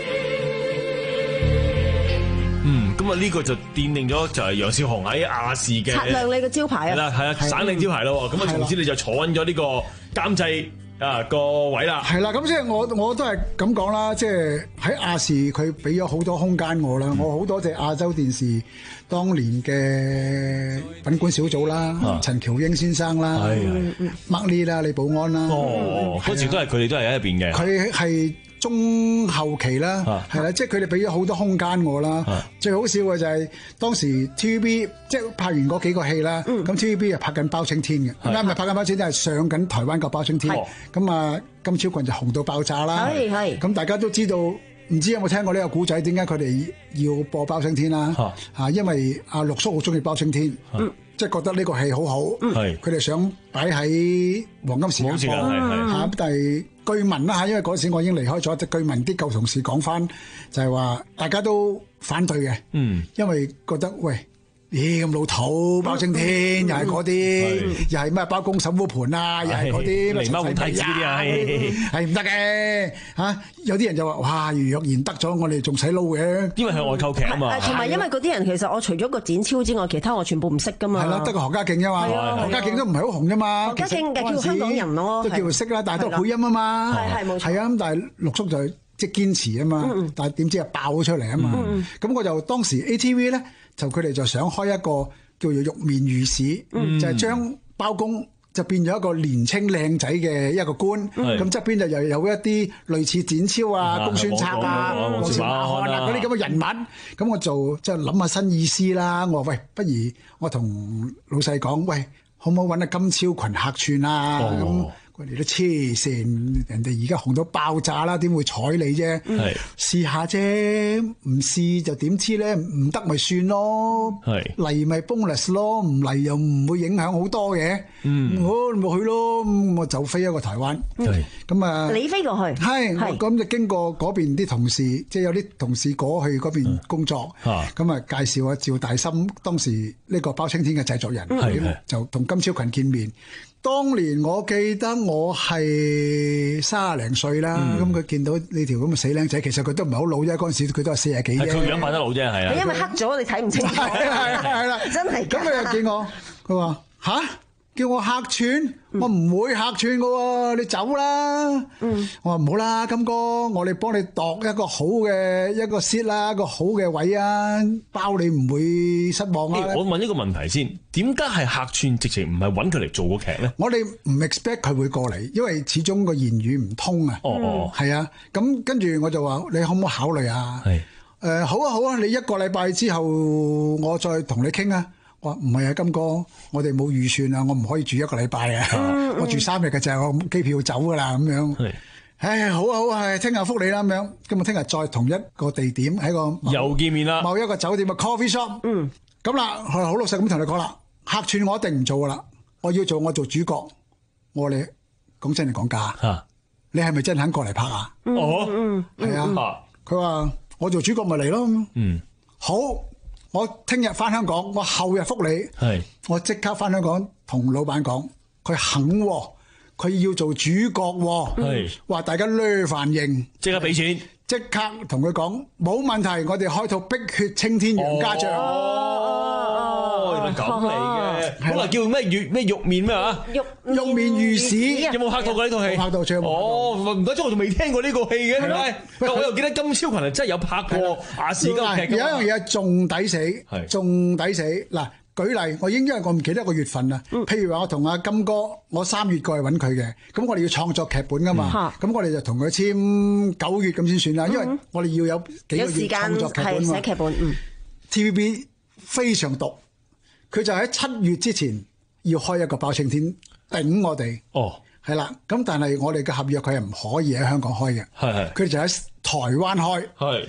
咁啊，呢個就奠定咗就係楊少雄喺亞視嘅擦亮你嘅招牌啊！ 係啦，係啊，省領招牌咯。咁啊，從此你就坐穩咗呢個監製啊個位啦。 係啦，咁即係我我都係咁講啦，即係喺亞視佢俾咗好多空間我啦，嗯、我好多謝亞洲電視當年嘅品管小組啦，啊、陳喬英先生啦，Mark Lee 啦，李寶安啦。 哦，嗰時都係佢哋都係喺入邊嘅。 佢係。中後期啦，係啦、啊，即係佢哋俾咗好多空間我啦。啊、最好笑嘅就係當時 T V B 即係拍完嗰幾個戲啦，咁、嗯、T V B 又拍緊包青天嘅，啱唔係拍緊包青天，係上緊台灣個包青天。咁啊，金超群就紅到爆炸啦。咁大家都知道，唔知有冇聽過呢個古仔？點解佢哋要播包青天啦？嚇、啊，因為阿陸叔好中意包青天。嗯即係覺得呢個戲好好，佢哋想擺喺黃金時間播嚇，但係據聞啦嚇，因為嗰時我已經離開咗，即係據聞啲舊同事講翻，就係話大家都反對嘅，因為覺得喂。咦咁老土，包青天又係嗰啲，又係咩包公審烏盤啊，又係嗰啲狸貓換太子啲啊， 係唔得嘅嚇。有啲人就話：哇，如若然得咗，我哋仲使撈嘅。 因為係外購劇啊嘛。 同埋因為嗰啲人其實我除咗個展超之外，其他我全部唔識噶嘛。 係啦，得個何家勁啫嘛，何家勁都唔係好紅啫嘛。 何家勁嘅叫香港人咯， 都叫佢識啦，但係都配音啊嘛。 係係冇錯。 係啊，咁但係陸叔就即係堅持啊嘛。但係點知啊爆咗出嚟啊嘛。咁我就當時 A T V 咧。就佢哋就想開一個叫做玉面御史，嗯、就係將包公就變咗一個年青靚仔嘅一個官，咁側邊就又有一啲類似展超啊、公孫策啊、王朝馬漢啊嗰啲咁嘅人物，咁我就即係諗下新意思啦。我話喂，不如我同老細講，喂，可唔可以揾阿金超群客串啊？咁、哦。佢哋都黐線，人哋而家紅到爆炸啦，點會睬你啫？試下啫，唔試就點知咧？唔得咪算咯，嚟咪 bonus 咯，唔嚟又唔會影響好多嘅。好咪去咯，我就飛一個台灣。咁啊， 你飛過去？ 係，咁就經過嗰邊啲同事，即係有啲同事過去嗰邊工作。咁啊，介紹阿趙大森，當時呢個包青天嘅製作人，就同金超群見面。當年我記得我係卅零歲啦，咁佢見到呢條咁嘅死靚仔，其實佢都唔係好老啫，嗰陣時佢都係四十幾啫。 佢樣扮得老啫，係啊。 因為黑咗，你睇唔清楚。 係係係啦，真係。咁佢又見我，佢話吓？叫我客串，我唔會客串㗎喎，你走啦。我話唔好啦，金哥，我哋幫你度一個好嘅一個 set 啦，一個好嘅位啊，包你唔會失望啊。 我問一個問題先，點解係客串，直情唔係揾佢嚟做個劇咧？ 我哋唔 expect 佢會過嚟，因為始終個言語唔通啊。 哦哦， 係啊，咁跟住我就話你可唔可以考慮啊？係，誒好啊好啊，你一個禮拜之後我再同你傾啊。我話唔係啊，金哥，我哋冇預算啊，我唔可以住一個禮拜啊，嗯、我住三日嘅就係我機票走噶啦咁樣。係，唉，好啊好啊，係聽日覆你啦咁樣。咁啊，聽日再同一個地點喺個又見面啦， 某一個酒店嘅 coffee shop。嗯，咁啦，係好老實咁同你講啦，客串我一定唔做噶啦，我要做我做主角。我話你講真定講假？嚇，你係咪真肯過嚟拍啊？ 哦， 嗯，係啊。佢話我做主角咪嚟咯。嗯，好。我聽日翻香港，我後日覆你。係，我即刻翻香港同老闆講，佢肯喎，佢要做主角喎。係，話大家掠飯應， 即刻俾錢， 即刻同佢講冇問題，我哋開套碧血青天楊家將。 哦，原來咁嚟嘅，本來叫咩玉咩玉面咩啊？ 玉玉面御史有冇拍到過呢套戲？ 拍到唱。 哦，唔怪之我仲未聽過呢個戲嘅，係咪？但我又記得金超群係真係有拍過亞視嗰個劇。 有一樣嘢仲抵死，仲抵死。嗱，舉例，我已經因為我唔記得個月份啦。譬如話我同阿金哥，我三月過去揾佢嘅，咁我哋要創作劇本噶嘛。咁我哋就同佢簽九月咁先算啦，因為我哋要有幾個月創作劇本嘛。 寫劇本。 T V B 非常毒，佢就喺七月之前要開一個包青天頂我哋。哦，係啦。咁但係我哋嘅合約佢係唔可以喺香港開嘅。係係。佢哋就喺台灣開。係。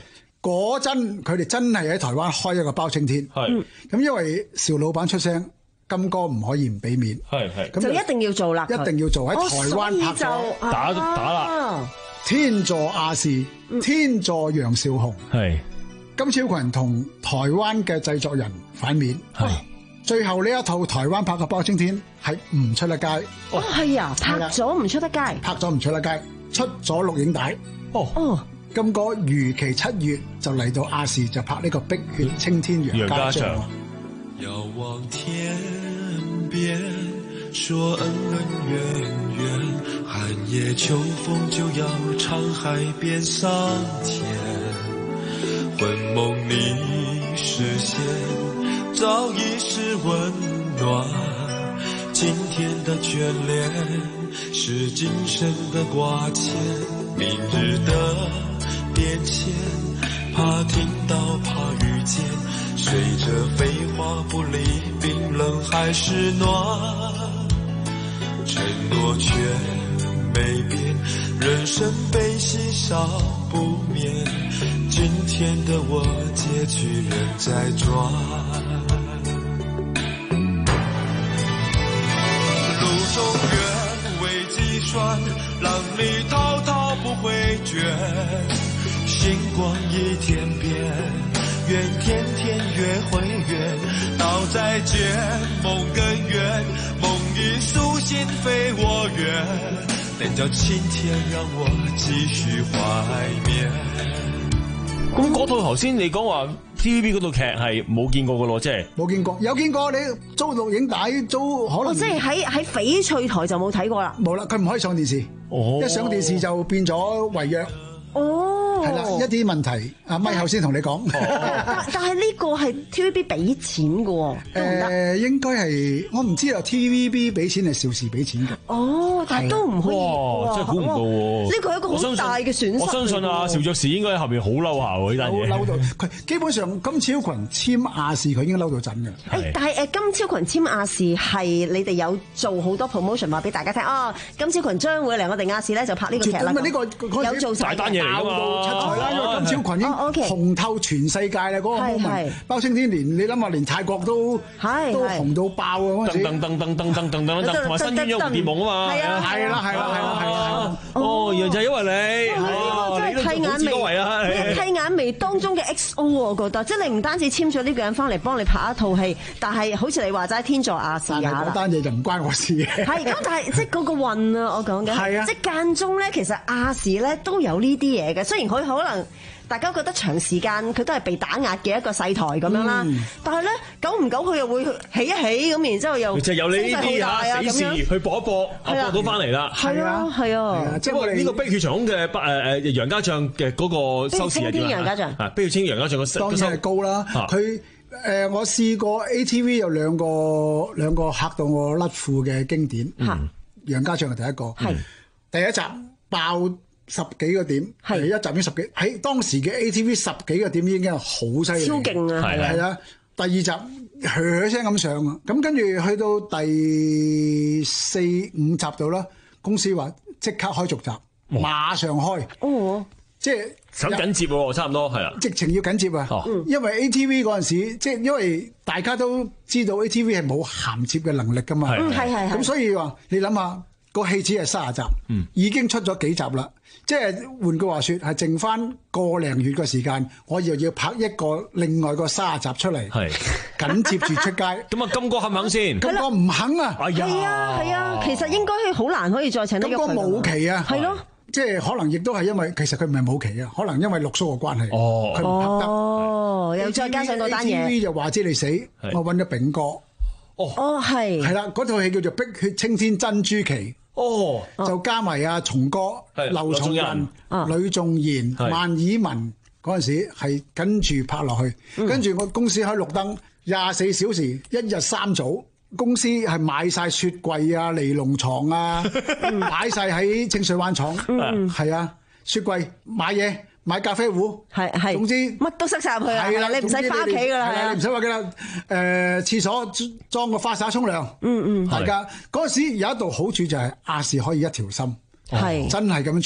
嗰陣佢哋真係喺台灣開一個包青天， 係咁因為邵老闆出聲，金哥唔可以唔俾面， 係係， 咁就一定要做啦， 一定要做喺台灣拍咗打打啦， 天助亞視，天助楊少雄， 係金超群同台灣嘅製作人反面， 係最後呢一套台灣拍嘅包青天係唔出得街， 哦係啊，拍咗唔出得街， 拍咗唔出得街，出咗錄影帶， 哦哦。金哥如期七月就嚟到亞視就拍呢個《碧血青天楊家將》。 遙望天邊，說恩恩怨怨，寒夜秋風就要唱海邊桑田。魂夢裡實現，早已是溫暖。今天的眷戀，是今生的掛牽。明日的變遷，怕聽到，怕遇見，隨着飛花不離冰冷還是暖，承諾卻沒變，人生悲喜少不免，今天的我結局仍在轉，路中原未計算，浪裡滔滔不回卷，星光一天變，願天天月會圓，到再見夢更圓，夢已蘇醒非我願，但叫青天讓我繼續懷緬。 咁嗰套頭先你講話 T V B 嗰套劇係冇見過噶咯，即係冇見過，有見過你租錄影帶租可能， 哦，即係喺喺翡翠台就冇睇過啦， 冇啦，佢唔可以上電視， 哦， 一上電視就變咗違約。 哦， 係啦，一啲問題，阿咪後先同你講。 但但係呢個係 T V B 俾錢嘅喎，得唔得？ 誒，應該係我唔知啊 ，T V B 俾錢係邵氏俾錢嘅。 哦，但係都唔可以， 哇，真係估唔到喎！ 呢個係一個好大嘅損失。 我相信啊，邵爵士應該喺後面好嬲下喎呢單嘢。 嬲到佢基本上金超群簽亞視，佢已經嬲到震嘅。 誒，但係誒金超群簽亞視係你哋有做好多 promotion 話俾大家聽啊，金超群將會嚟我哋亞視咧就拍呢個劇啦。 咁啊，呢個有做大單嘢嚟㗎嘛。 係啦，因為金超群已經紅透全世界啦，嗰個 moment。包青天連你諗下，連泰國都都紅到爆啊！嗰陣時， 噔噔噔噔噔噔噔噔，同埋新鴛鴦蝴蝶夢啊嘛， 係啊，係啦，係啦，係啦，係啦。 哦，原來就係因為你， 呢個真係剃眼眉，剃眼眉當中嘅 X O 我覺得，即係你唔單止簽咗呢個人翻嚟幫你拍一套戲，但係好似你話齋天助亞視啊， 嗰單嘢就唔關我事嘅。 係咁，但係即係嗰個運啊，我講緊， 係啊， 即係間中咧，其實亞視咧都有呢啲嘢嘅，雖然佢可能。大家覺得長時間佢都係被打壓嘅一個細台咁樣啦，嗯、但係咧久唔久佢又會起一起咁，然之後又就由你呢啲嚇死事業去搏一搏，啊搏到翻嚟啦， 係啊係啊， 即係我哋呢個碧血長空嘅誒誒楊家將嘅嗰個收視係點啊？ 楊家將啊，碧血青天楊家將個當然係高啦，佢誒、呃、我試過 A T V 有兩個兩個嚇到我甩褲嘅經典，嗯、楊家將係第一個，係、嗯、第一集爆。十幾個點，係一集已經十幾，喺當時嘅 A T V 十幾個點已經係好犀利， 超勁啊！ 係係啊，第二集噓聲咁上啊，咁跟住去到第四五集度啦，公司話即刻開續集，哦、馬上開，哦，即係想緊接喎，差唔多係啊， 直情要緊接啊， 哦、 因為 A T V 嗰陣時，即係因為大家都知道 A T V 係冇銜接嘅能力噶嘛， 係係係， 咁所以話你諗下。個戲只係三十集，嗯、已經出咗幾集啦。即係換句話說，係剩翻個零月嘅時間，我又要拍一個另外個三十集出嚟，係緊接住出街。 咁啊，金哥肯唔肯先？ 金哥唔肯啊！ 係啊係啊，其實應該好難可以再請得。 金哥冇期啊， 係咯。 即係可能亦都係因為其實佢唔係冇期啊，可能因為六叔嘅關係，佢唔拍得。 哦，又再加上嗰單嘢。 A T V 就話知你死，我揾咗炳哥。 哦哦，係。 係啦，嗰套戲叫做《碧血青天珍珠奇》。哦，就加埋阿松哥、劉松仁、呂頌賢、萬綺雯嗰陣時係跟住拍落去，跟住我公司開綠燈廿四小時，一日三組，公司係買晒雪櫃啊、尼龍床啊，擺晒喺清水灣廠，係啊，雪櫃買嘢。買咖啡壺，係係，總之乜都塞晒入去啊！係啦，你唔使返屋企噶啦， 係啊，你唔使話嘅啦。誒，廁所裝個花灑沖涼，嗯嗯，大家嗰陣時有一度好處就係亞視可以一條心，係真係咁樣搶，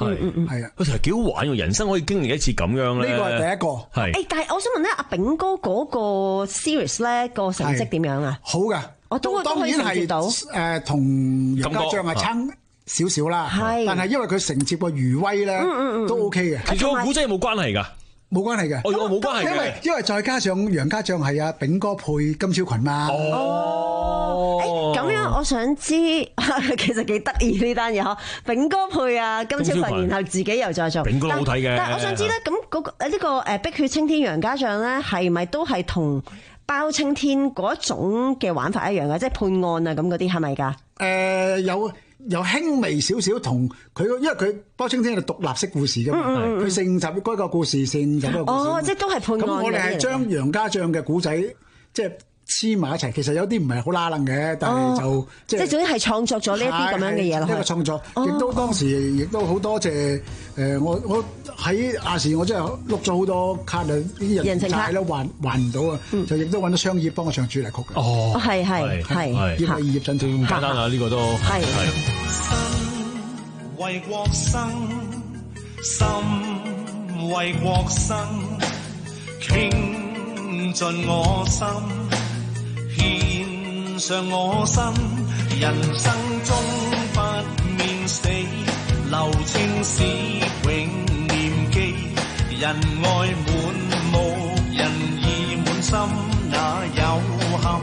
係嗯嗯係啊， 佢其實幾好玩喎，人生可以經歷一次咁樣咧。 呢個係第一個。 係。 誒，但係我想問咧，阿炳哥嗰個 series 咧個成績點樣啊？ 好㗎， 我都當然係誒同楊家將係差少少啦，但係因為佢承接個餘威咧都 OK 嘅。 其實個古仔有冇關係㗎？ 冇關係嘅， 哦，冇關係嘅， 因為因為再加上楊家將係阿炳哥配金超群嘛。 哦，誒咁樣我想知，其實幾得意呢單嘢呵。炳哥配啊金超群，然後自己又再做。 炳哥好睇嘅。 但係我想知咧，咁嗰個呢個誒碧血青天楊家將咧，係咪都係同包青天嗰一種嘅玩法一樣嘅？即係判案啊咁嗰啲係咪㗎？ 誒有。有輕微少少同佢，因為佢包青天係獨立式故事㗎嘛，佢四五集嗰個故事，四五集嗰個故事。 哦，即係都係判案。 咁我哋係將楊家將嘅古仔即係黐埋一齊，其實有啲唔係好拉楞嘅，但係就即係總之係創作咗呢一啲咁樣嘅嘢落去。 呢個創作，亦都當時亦都好多謝誒我我喺亞視，我真係碌咗好多卡啊，啲人債都還還唔到啊，就亦都揾到商業幫我唱主題曲嘅。 哦， 係係係， 葉麗葉振添， 咁簡單啊！呢個都係為國生，心為國生，傾盡我心，獻上我身，人生中不免死，留青史永念記，人愛滿目，人意滿心，哪有憾？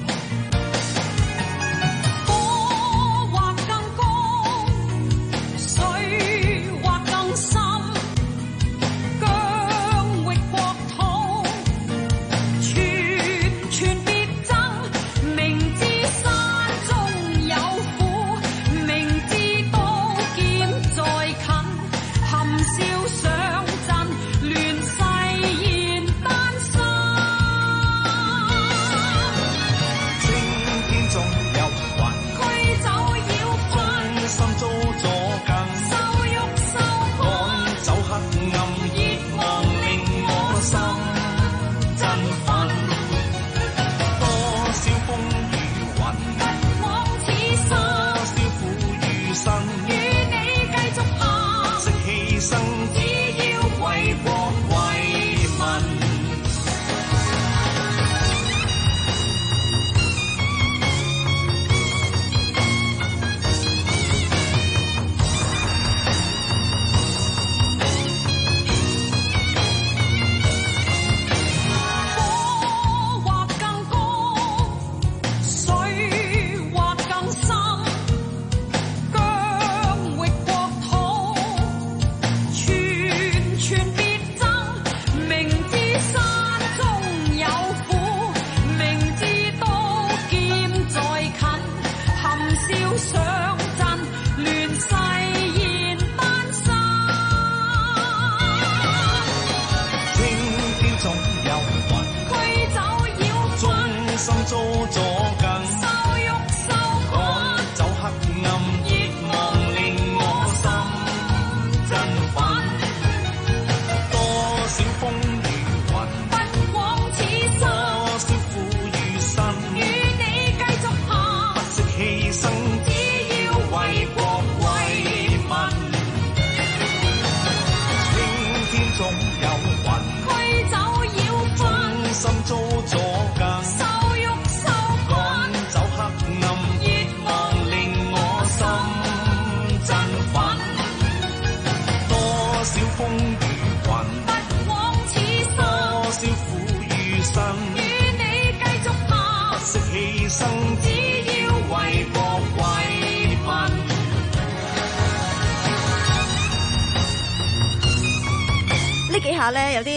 咧有啲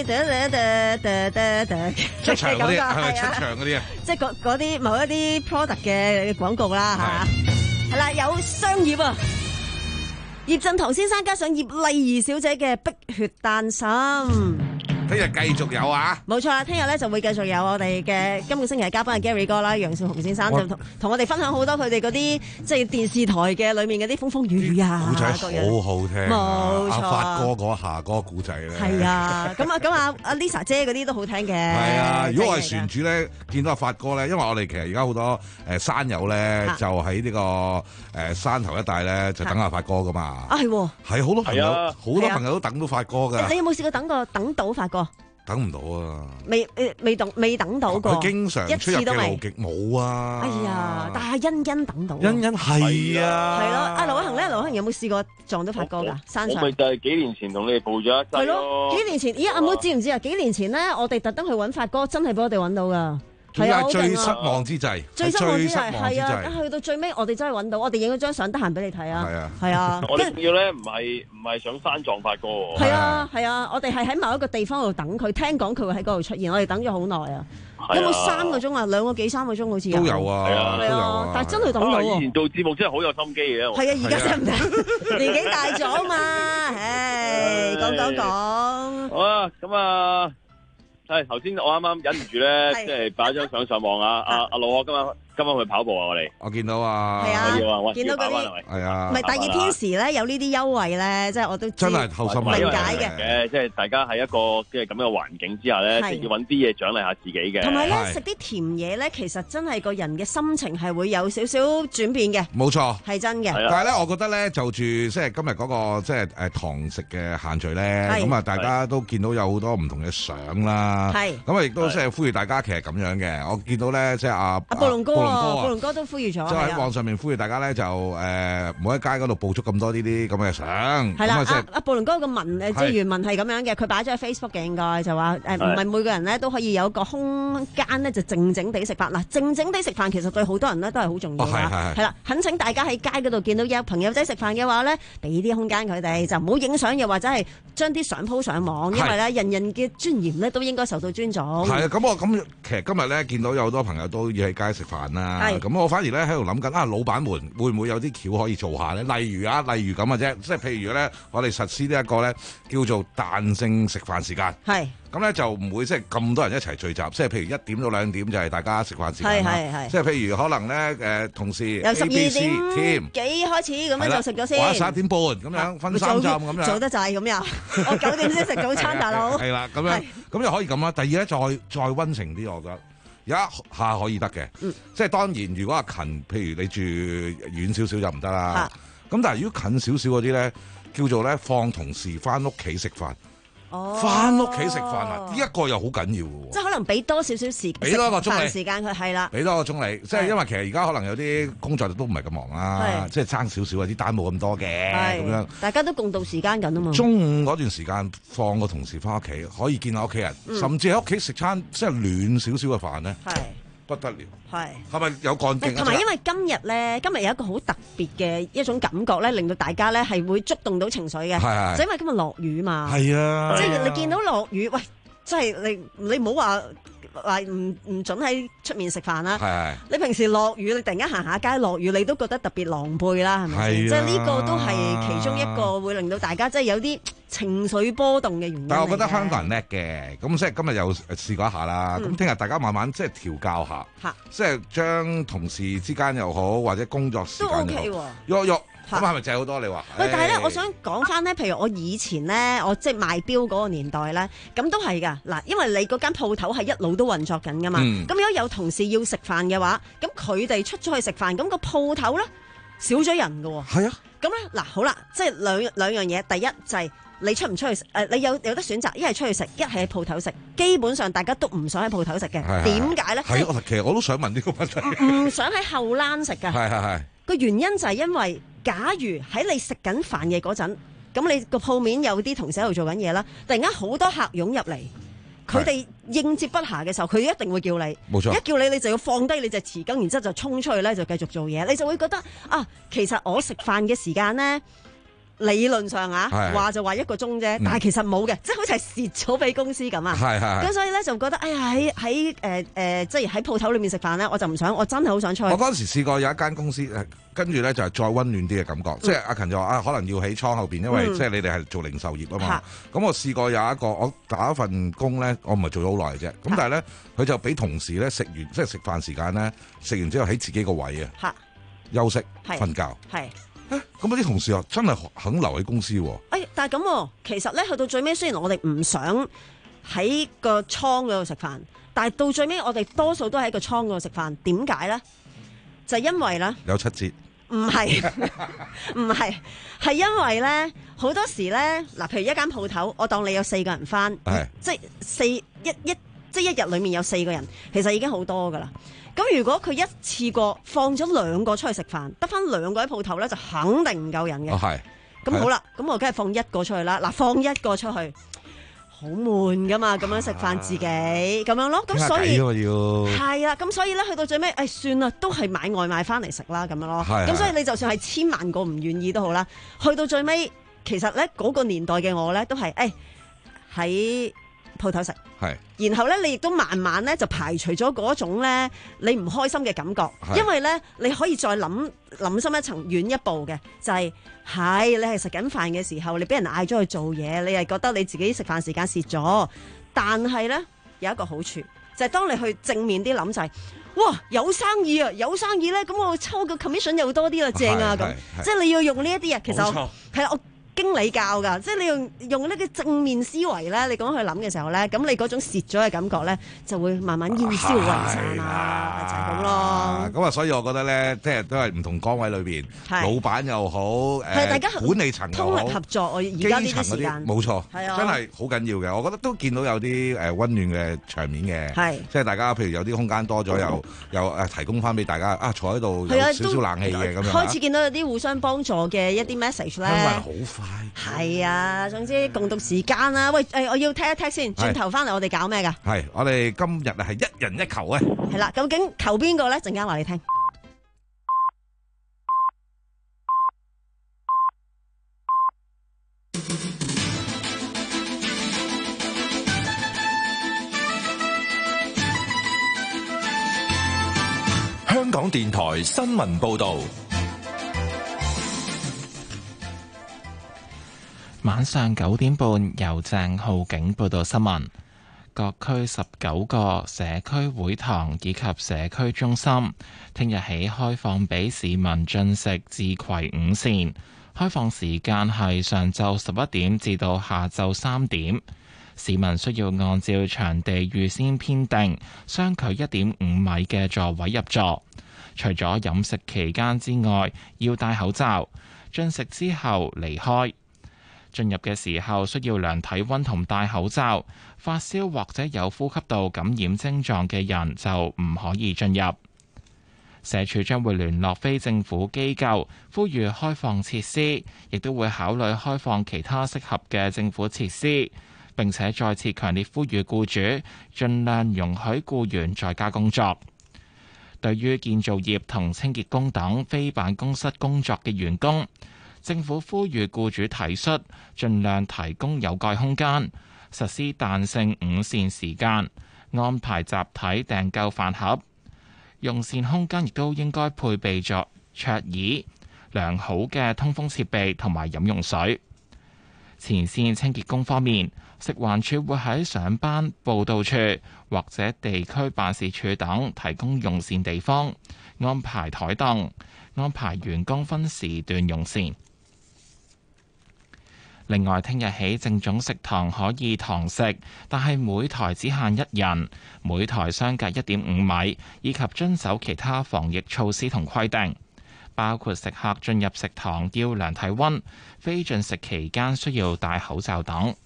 出場嗰啲係咪出場嗰啲啊？ 即係嗰嗰啲某一啲 product 嘅廣告啦嚇，係啦，有商業啊，葉振棠先生加上葉麗儀小姐嘅《碧血丹心》。 聽日繼續有啊！ 冇錯啦，聽日咧就會繼續有我哋嘅今個星期嘅嘉賓係 Gary 哥啦，楊少雄先生就同同我哋分享好多佢哋嗰啲即係電視台嘅裏面嗰啲風風雨雨啊， 故仔好好聽， 冇錯。 阿發哥嗰下嗰個故仔咧， 係啊，咁啊咁啊阿 Lisa 姐嗰啲都好聽嘅。 係啊，如果我係船主咧，見到阿發哥咧，因為我哋其實而家好多誒山友咧，就喺呢個誒山頭一帶咧，就等阿發哥噶嘛。 啊係喎， 係好多朋友，好多朋友都等到發哥噶。 你有冇試過等過等到發哥？ 等唔到啊！ 未誒未等未等到過， 佢經常出入嘅路徑冇啊！ 哎呀，但係欣欣等到， 欣欣係啊， 係咯。阿劉偉恒咧，劉偉恒有冇試過撞到發哥㗎？山上我咪就係幾年前同你哋報咗一劑係咯。幾年前，咦阿妹知唔知啊？幾年前咧，我哋特登去揾發哥，真係俾我哋揾到㗎。 係啊，最失望之際， 最失望之際係啊！去到最尾，我哋真係揾到，我哋影咗張相，得閒俾你睇啊！係啊，係啊！ 我哋仲要咧，唔係唔係上山撞發哥喎。 係啊，係啊！我哋係喺某一個地方度等佢，聽講佢會喺嗰度出現，我哋等咗好耐啊！有冇三個鐘啊？兩個幾三個鐘好似都有啊， 係啊！但係真係等到喎。 以前做節目真係好有心機嘅。 係啊，而家真唔得，年紀大咗啊嘛！唉，講講講。 好啊，咁啊。係頭先我啱啱忍唔住咧，即係擺張相上網啊！阿阿老我今日今晚去跑步啊！我哋我見到啊， 係啊， 要啊，我見到嗰啲係啊， 唔係大熱天時咧有呢啲優惠咧，即係我都真係透心理解嘅。 即係大家喺一個即係咁嘅環境之下咧，即係要揾啲嘢獎勵下自己嘅。 同埋咧食啲甜嘢咧，其實真係個人嘅心情係會有少少轉變嘅。 冇錯， 係真嘅。 但係咧，我覺得咧就住即係今日嗰個即係誒堂食嘅限聚咧，咁啊大家都見到有好多唔同嘅相啦。係咁啊，亦都即係呼籲大家其實咁樣嘅。我見到咧即係阿阿暴龍哥啊，暴龍哥都。呼籲咗， 即係喺網上面呼籲大家咧，就誒每一街嗰度捕捉咁多呢啲咁嘅相。 係啦，阿阿暴龍哥個文誒即係原文係咁樣嘅，佢擺咗喺 Facebook 嘅應該就話誒唔係每個人咧都可以有一個空間咧就靜靜地食飯。嗱，靜靜地食飯其實對好多人咧都係好重要㗎。係啦，懇請大家喺街嗰度見到有朋友仔食飯嘅話咧，俾啲空間佢哋，就唔好影相，又或者係將啲相 po 上網，因為咧人人嘅尊嚴咧都應該受到尊重。 係啊，咁我咁其實今日咧見到有好多朋友都要喺街食飯啦。係咁我。反而咧喺度諗緊啊，老闆們會唔會有啲橋可以做下咧？例如啊，例如咁嘅啫，即係譬如咧，我哋實施呢一個咧叫做彈性食飯時間。係咁咧就唔會即係咁多人一齊聚集，即係譬如一點到兩點就係大家食飯時間啦。係係係。即係譬如可能咧誒同事由十二點幾開始咁樣就食咗先， 或者十一點半咁樣分三站咁樣。 做得滯咁樣，我九點先食早餐，大佬。 係啦，咁樣咁就可以咁啦。第二咧，再再溫情啲，我覺得。有一下可以得嘅，嗯、即係當然，如果係近，譬如你住遠少少就唔得啦。咁、啊、但係如果近少少嗰啲咧，叫做咧放同事翻屋企食飯。翻屋企食飯啊！呢一個又好緊要嘅喎，即係可能俾多少少時， 俾多個鐘你時間佢係啦， 俾多個鐘你，即係因為其實而家可能有啲工作都唔係咁忙啦，即係爭少少啊，啲單冇咁多嘅咁樣， 大家都共度時間緊啊嘛。 中午嗰段時間放個同事翻屋企，可以見下屋企人，嗯、甚至喺屋企食餐即係暖少少嘅飯咧。不得了，係係咪有幹勁？ 同埋因為今日咧，今日有一個好特別嘅一種感覺咧，令到大家咧係會觸動到情緒嘅，係就因為今日落雨嘛。係啊，即係你見到落雨，喂，即係你你唔好話話唔唔準喺出面食飯啦。係你平時落雨，你突然間行下街落雨，你都覺得特別狼狽啦，係咪？即係呢個都係其中一個會令到大家即係有啲情緒波動嘅原因。 但係我覺得香港人叻嘅，咁即係今日又試過一下啦。咁聽日大家慢慢即係調教下，即係將同事之間又好，或者工作時間又好，喐喐咁係咪正好多？你話？ 喂，但係咧，我想講翻咧，譬如我以前咧，我即係賣錶嗰個年代咧，咁都係㗎嗱，因為你嗰間鋪頭係一路都運作緊㗎嘛。咁、嗯、如果有同事要食飯嘅話，咁佢哋出咗去食飯，咁個鋪頭咧少咗人㗎喎。係啊。咁咧嗱，好啦，即係兩兩樣嘢，第一就係、是。你出唔出去食？誒，你有有得選擇，一係出去食，一係喺鋪頭食。基本上大家都唔想喺鋪頭食嘅。點解咧？ 係，其實我都想問呢個問題。 唔想喺後欄食㗎。係係係。個原因就係因為，假如喺你食緊飯嘅嗰陣，咁你個鋪面有啲同事喺度做緊嘢啦，突然間好多客湧入嚟，佢哋應接不暇嘅時候，佢一定會叫你。冇錯。一叫你，你就要放低你隻匙羹，然之後就衝出去咧，就繼續做嘢。你就會覺得啊，其實我食飯嘅時間咧。 理論上啊， 係話就話一個鐘啫， 嗯但係其實冇嘅，即係好似係蝕咗俾公司咁啊。 係係係咁所以咧就覺得，哎呀喺喺誒誒，即係喺鋪頭裏面食飯咧，我就唔想，我真係好想出去。 我嗰陣時試過有一間公司誒，跟住咧就係再温暖啲嘅感覺，即係阿勤就話啊，可能要喺倉後邊，因為嗯即係你哋係做零售業啊嘛嚇。 咁我試過有一個，我打一份工咧，我唔係做咗好耐啫。咁但係咧，佢就俾同事咧食完，即係食飯時間咧，食完之後喺自己個位啊， 嚇休息係瞓覺。 係。 咁嗰啲同事又真係肯留喺公司喎。 哎，但係咁喎，其實咧去到最尾，雖然我哋唔想喺個倉嗰度食飯，但係到最尾我哋多數都喺個倉嗰度食飯。點解咧？就係因為咧， 有七折。 唔係唔係，係因為咧好多時咧嗱，譬如一間鋪頭，我當你有四個人返，即係四一一即係一日裡面有四個人，其實已經好多噶啦。咁如果佢一次過放咗兩個出去食飯，得翻兩個喺鋪頭咧，就肯定唔夠人嘅。 哦，係。 咁好啦，咁我梗係放一個出去啦。嗱，放一個出去，好悶噶嘛，咁樣食飯自己咁樣咯。咁所以係啊，咁所以咧去到最尾，誒算啦，都係買外賣翻嚟食啦，咁樣咯。咁所以你就算係千萬個唔願意都好啦，去到最尾，其實咧嗰個年代嘅我咧，都係誒喺鋪頭食。 係， 然後咧，你亦都慢慢咧就排除咗嗰種咧你唔開心嘅感覺，因為咧你可以再諗諗深一層遠一步嘅，就係、是、係你係食緊飯嘅時候，你俾人嗌咗去做嘢，你係覺得你自己食飯時間蝕咗，但係咧有一個好處，就係、是、當你去正面啲諗就係、是，哇有生意啊，有生意咧，咁我抽個 commission 又多啲啦，正啊咁，即係你要用呢一啲啊，其實我係啦我。經理教㗎，即係你用用呢個正面思維咧，你講去諗嘅時候咧，咁你嗰種蝕咗嘅感覺咧，就會慢慢煙消雲散啦，就係咁咯。 咁啊，所以我覺得咧，即係都係唔同崗位裏邊，老闆又好，誒大家管理層又好， 通力合作。我而家呢啲時間， 冇錯， 係啊， 真係好緊要嘅。我覺得都見到有啲誒温暖嘅場面嘅，係即係大家譬如有啲空間多咗，又又誒提供翻俾大家啊，坐喺度有少少冷氣嘅咁樣。 開始見到有啲互相幫助嘅一啲 message 咧， 因為好快。 係啊，總之共度時間啦。喂，誒，我要踢一踢先，轉頭翻嚟我哋搞咩㗎？ 係，我哋今日係一人一球啊！ 係啦，究竟求邊個咧？陣間話你聽。 香港電台新聞報導。 晚上九點半，由鄭浩景報道新聞。各區十九個社區會堂以及社區中心，聽日起開放俾市民進食自攜午膳。開放時間係上晝十一點至到下晝三點。市民需要按照場地預先編定相距一點五米嘅座位入座。除咗飲食期間之外，要戴口罩。進食之後離開。進入嘅時候需要量體溫同戴口罩，發燒或者有呼吸道感染症狀嘅人就唔可以進入。社署將會聯絡非政府機構，呼籲開放設施，亦都會考慮開放其他適合嘅政府設施。並且再次強烈呼籲僱主盡量容許僱員在家工作。對於建造業同清潔工等非辦公室工作嘅員工，政府呼籲僱主體恤，盡量提供有蓋空間，實施彈性午膳時間，安排集體訂購飯盒。用膳空間亦都應該配備着桌椅、良好嘅通風設備同埋飲用水。前線清潔工方面，食環署會喺上班報到處或者地區辦事處等提供用膳地方，安排台凳，安排員工分時段用膳。另外，聽日起正總食堂可以堂食，但係每台只限一人，每台相隔一點五米，以及遵守其他防疫措施同規定，包括食客進入食堂要量體溫，非進食期間需要戴口罩等。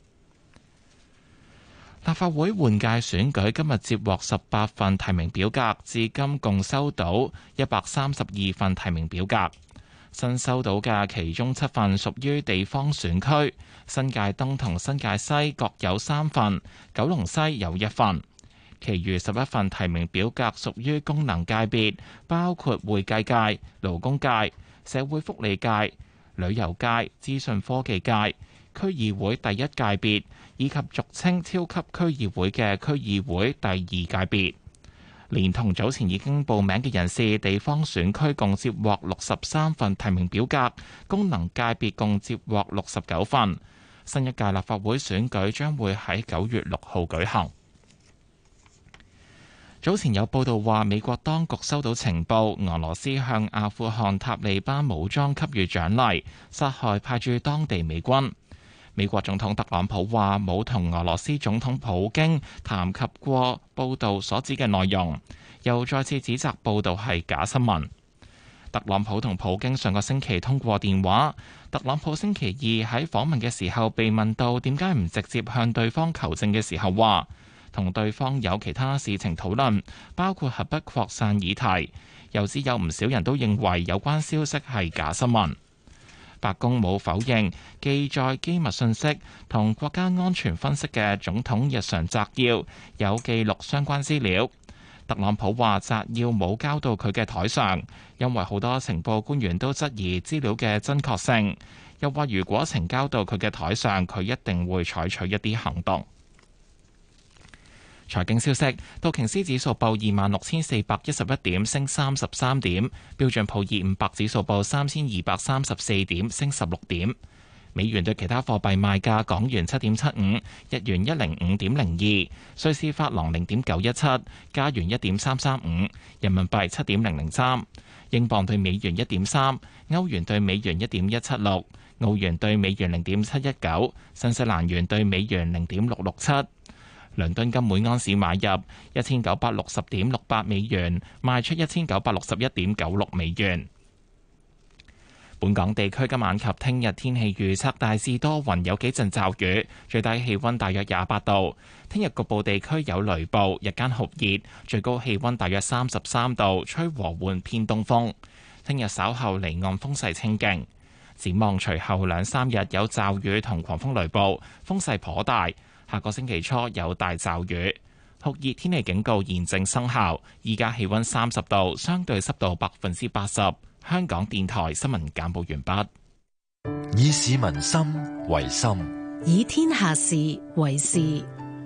立法會換屆選舉今日接獲十八份提名表格，至今共收到一百三十二份提名表格。新收到嘅其中七份屬於地方選區，新界東同新界西各有三份，九龍西有一份。其餘十一份提名表格屬於功能界別，包括會計界、勞工界、社會福利界、 旅遊界、資訊科技界、區議會第一界別以及俗稱超級區議會嘅區議會第二界別。連同早前已經報名嘅人士，地方選區共接獲六十三份提名表格，功能界別共接獲六十九份。新一屆立法會選舉將會喺九月六號舉行。早前有報道話，美國當局收到情報，俄羅斯向阿富汗塔利班武裝給予獎勵，殺害派駐當地美軍。美國總統特朗普話冇同俄羅斯總統普京談及過報道所指嘅內容，又再次指責報道係假新聞。特朗普同普京上個星期通過電話，特朗普星期二喺訪問嘅時候被問到點解唔直接向對方求證嘅時候，話同對方有其他事情討論，包括核不擴散議題，又指有唔少人都認為有關消息係假新聞。白宮冇否認記載機密信息同國家安全分析嘅總統日常摘要有記錄相關資料。特朗普話摘要冇交到佢嘅台上，因為好多情報官員都質疑資料嘅真確性。又話如果呈交到佢嘅台上，佢一定會採取一啲行動。財經消息，道瓊斯指數報二萬六千四百一十一點，升三十三點；標準普爾五百指數報三千二百三十四點，升十六點。美元對其他貨幣賣價：港元七點七五，日元一零五點零二，瑞士法郎零點九一七，加元一點三三五，人民幣七點零零三，英鎊對美元一點三，歐元對美元一點一七六，澳元對美元零點七一九，新西蘭元對美元零點六六七。倫敦金每盎司買入一千九百六十點六八美元，賣出一千九百六十一點九六美元。本港地區今晚及聽日天氣預測大致多雲，有幾陣驟雨，最低氣溫大約廿八度。聽日局部地區有雷暴，日間酷熱，最高氣溫大約三十三度，吹和緩偏東風。聽日稍後離岸風勢清勁。展望隨後兩三日有驟雨同狂風雷暴，風勢頗大。下個星期初有大驟雨，酷熱天氣警告現正生效。依家氣溫三十度，相對濕度百分之八十。香港電台新聞簡報完畢。 以市民心為心， 以天下事為事。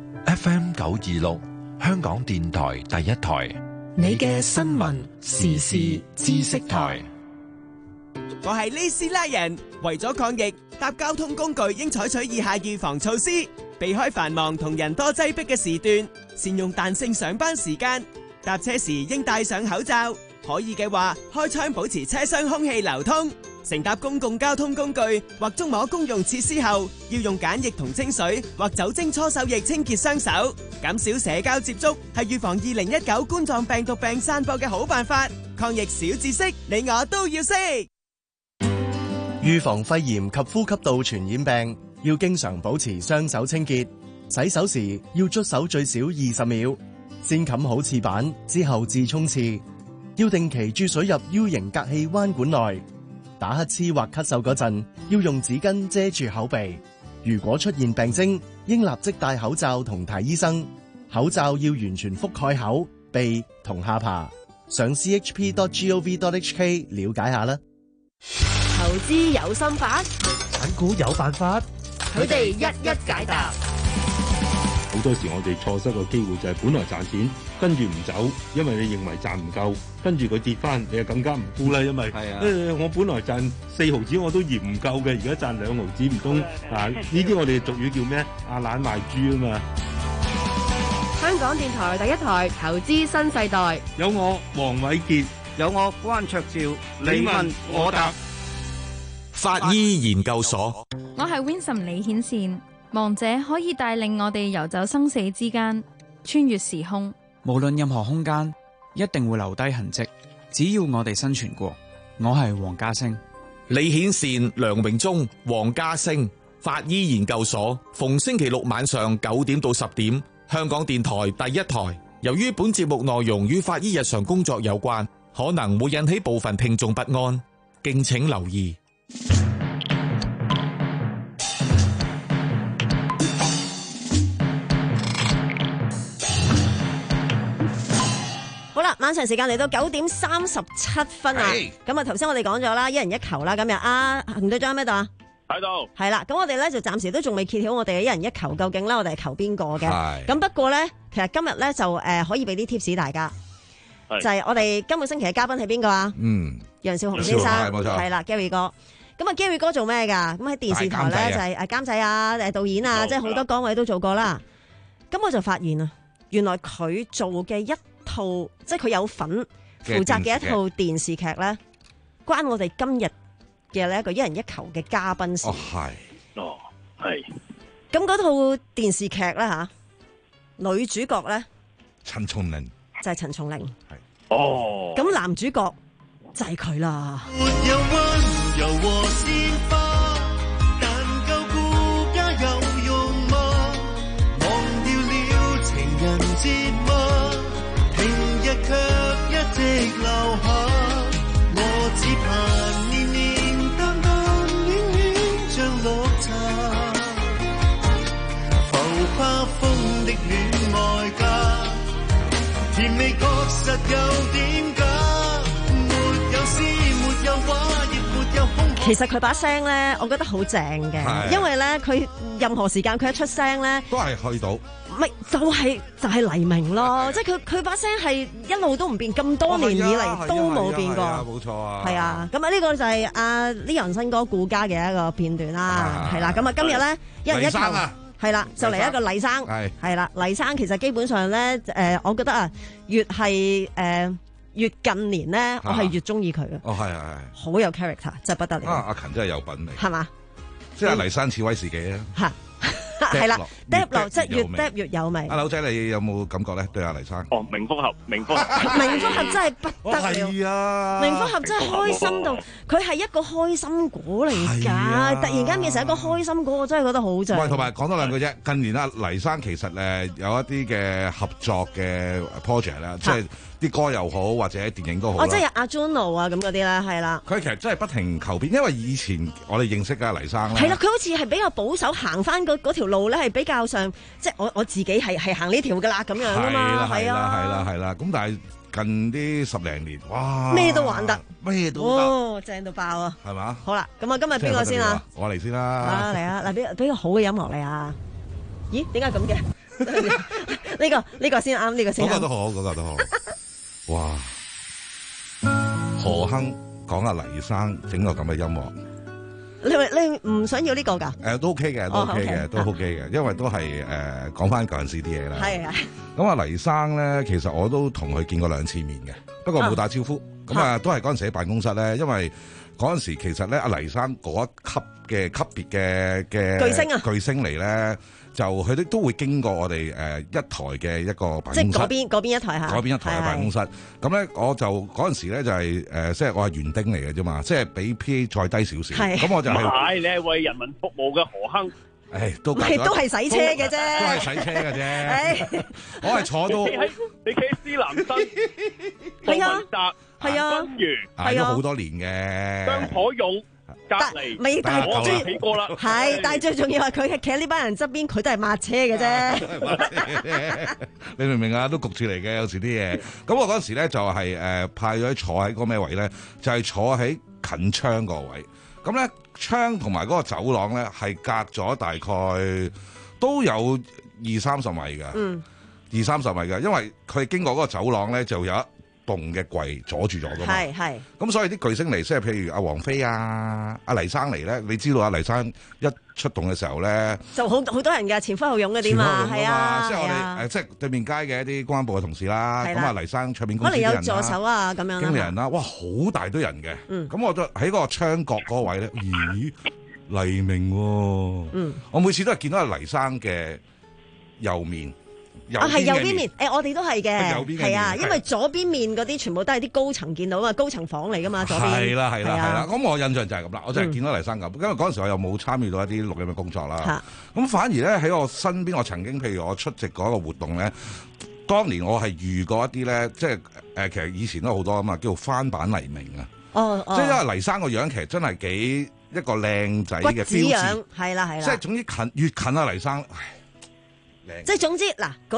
F M 九二六，香港電台第一台， 你嘅新聞時事知識台。 我係呢斯拉人，為咗抗疫，搭交通工具應採取以下預防措施：避開繁忙同人多擠迫嘅時段，善用彈性上班時間，搭車時應戴上口罩，可以嘅話開窗保持車廂空氣流通。乘搭公共交通工具或觸摸公用設施後，要用梘液同清水或酒精搓手液清潔雙手。減少社交接觸係預防二零一九冠狀病毒病散播嘅好辦法。抗疫小知識，你我都要識。 預防肺炎及呼吸道傳染病，要經常保持雙手清潔。洗手時要捽手最少二十秒，先冚好廁板之後至沖廁。要定期注水入 U 型隔氣彎管內。打乞嗤或咳嗽嗰陣，要用紙巾遮住口鼻。如果出現病徵，應立即戴口罩同睇醫生。口罩要完全覆蓋口、鼻同下巴。上 c h p dot gov dot h k 了解下啦。 投資有心法， 揀股有辦法， 佢哋一一解答。 好多時我哋錯失個機會就係本來賺錢，跟住唔走，因為你認為賺唔夠，跟住佢跌翻，你就更加唔沽啦。因為誒、啊呃，我本來賺四毫子我都嫌唔夠嘅，而家賺兩毫子唔通啊？呢啲我哋俗語叫咩？阿懶賣豬啊嘛！ 香港電台第一台投資新世代， 有我黃偉傑， 有我關焯照，你問我答。 法醫研究所， 我係 Winsome 李顯善。亡者可以帶領我哋游走生死之間，穿越時空。 無論任何空間，一定會留低痕跡。只要我哋生存過。我係黃家星。 李顯善、梁榮忠、黃家星，法醫研究所，逢星期六晚上九點到十點，香港電台第一台。由於本節目內容與法醫日常工作有關，可能會引起部分聽眾不安，敬請留意。 晚上時間嚟到九點三十七分啊！咁啊，頭先我哋講咗啦，一人一球啦。今日啊，行隊長喺咩度啊？ 喺度。 係啦，咁我哋咧就暫時都仲未揭曉我哋嘅一人一球，究竟咧我哋係求邊個嘅？咁不過咧，其實今日咧就誒、呃、可以俾啲 tips 大家，就係、是、我哋今個星期嘅嘉賓係邊個啊？ 嗯， 楊少雄先生係啦 ，Gary 哥。咁啊 Gary 哥做咩㗎？咁喺電視台咧就係誒監製啊、誒導演啊，即係好多崗位都做過啦。咁我就發現啊，原來佢做嘅一套，即係佢有份負責嘅一套電視劇咧，關我哋今日嘅呢一個一人一球嘅嘉賓事。 哦，係， 哦，係。 咁嗰套電視劇咧嚇，女主角咧陳松伶就係陳松伶。 係。 哦。 咁男主角就係佢啦。 沒有溫柔和鮮花，但夠顧家有用嗎？忘掉了情人節嗎？平日卻一直留下。我只盼年年淡淡遠遠像綠茶，浮花風的戀愛家，甜味確實有點假。 其實佢把聲咧，我覺得好正嘅，因為咧佢任何時間佢一出聲咧， 都係去到， 唔係就係就係黎明咯，即係佢佢把聲係一路都唔變，咁多年以嚟都冇變過， 冇錯啊， 係啊，咁啊呢個就係阿呢楊新哥顧家嘅一個片段啦，係啦，咁啊今日咧一人一球，係啦，就嚟一個黎生，係係啦，黎生其實基本上咧誒，我覺得啊，越係誒。越近年咧，我係越中意佢嘅。 哦，係係係， 好有 character，真係不得了。 啊，阿勤真係有品味， 係嘛？ 即係黎生似威士忌啊！ 嚇，係啦 ，dap 落即係越 dap 越有味。 阿柳仔，你有冇感覺咧？對阿黎生？ 哦，名復合，名復合， 名復合真係不得了。 係啊， 名復合真係開心到，佢係一個開心果嚟㗎。突然間變成一個開心果，我真係覺得好正。 唔係，同埋講多兩句啫。近年啊，黎生其實誒有一啲嘅合作嘅 project 啦，即係。啲歌又好，或者電影都好。 哦，即係阿 Juno 啊咁嗰啲啦，係啦。 佢其實真係不停求變，因為以前我哋認識嘅黎生咧。 係啦，佢好似係比較保守，行翻嗰嗰條路咧係比較上，即係我我自己係係行呢條噶啦咁樣啊嘛，係啊， 係啦係啦。咁但係近啲十零年，哇， 咩都玩得， 咩都得， 哦，正到爆啊！ 係嘛？ 好啦，咁啊，今日邊個先啊？ 我嚟先啦。 啊嚟啊！嗱，俾俾個好嘅音樂嚟啊！咦？點解咁嘅？呢個呢個先啱，呢個先啱。 嗰個都好，嗰個都好。哇！何鏗講阿黎生整個咁嘅音樂， 你你唔想要呢個㗎？ 誒都 OK 嘅，都 OK 嘅，都 OK 嘅，因為都係誒講翻舊陣時啲嘢啦。係啊。咁阿黎生咧，其實我都同佢見過兩次面嘅，不過冇打招呼。咁啊，都係嗰陣時喺辦公室咧，因為嗰陣時其實咧，阿黎生嗰一級嘅級別嘅嘅巨星啊， 巨星嚟咧。就佢哋都會經過我哋誒一台嘅一個辦公室， 即係嗰邊嗰邊一台嚇， 嗰邊一台嘅辦公室。咁咧我就嗰陣時咧就係誒，即係我係園丁嚟嘅啫嘛，即係比 P A 再低少少。咁我就係係你係為人民服務嘅何鏗。 誒都係都係洗車嘅啫， 都係洗車嘅啫。我係坐到你企喺司南生， 係啊，係啊， 不如係都好多年嘅。 張可勇。隔離未，但係我起過啦， 係，但係最重要係佢係企喺呢班人側邊，佢都係抹車嘅啫。 你明唔明啊？都焗住嚟嘅，有時啲嘢。咁我嗰時咧就係誒派咗坐喺嗰個咩位咧，就係坐喺近窗個位。咁咧窗同埋嗰個走廊咧係隔咗大概都有二三十米嘅，嗯，二三十米嘅，因為佢經過嗰個走廊咧就有一棟嘅櫃阻住咗噶嘛，係係，咁所以啲巨星嚟，即係譬如阿王菲啊、阿黎生嚟咧，你知道阿黎生一出動嘅時候咧，就好好多人㗎，前呼後擁嗰啲嘛，係啊，即係我哋誒，即係對面街嘅一啲公安部嘅同事啦，咁啊黎生唱片公司啲人啦，可能有助手啊咁樣，經理人啦，哇，好大堆人嘅，嗯，咁我都喺嗰個窗角嗰個位咧，咦，黎明喎，嗯，我每次都係見到阿黎生嘅右面。 啊，係右邊面，誒，我哋都係嘅，係啊，因為左邊面嗰啲全部都係啲高層見到啊嘛，高層房嚟噶嘛，左邊係啦係啦係啦，咁我印象就係咁啦，我真係見到黎生咁，因為嗰陣時我又冇參與到一啲錄音嘅工作啦，咁反而咧喺我身邊，我曾經譬如我出席嗰個活動咧，當年我係遇過一啲咧，即係誒，其實以前都好多啊嘛，叫做翻版黎明啊，哦，即係因為黎生個樣其實真係幾一個靚仔嘅標誌， 係啦係啦， 即係總之近越近啊黎生。 即係總之嗱，嗰啲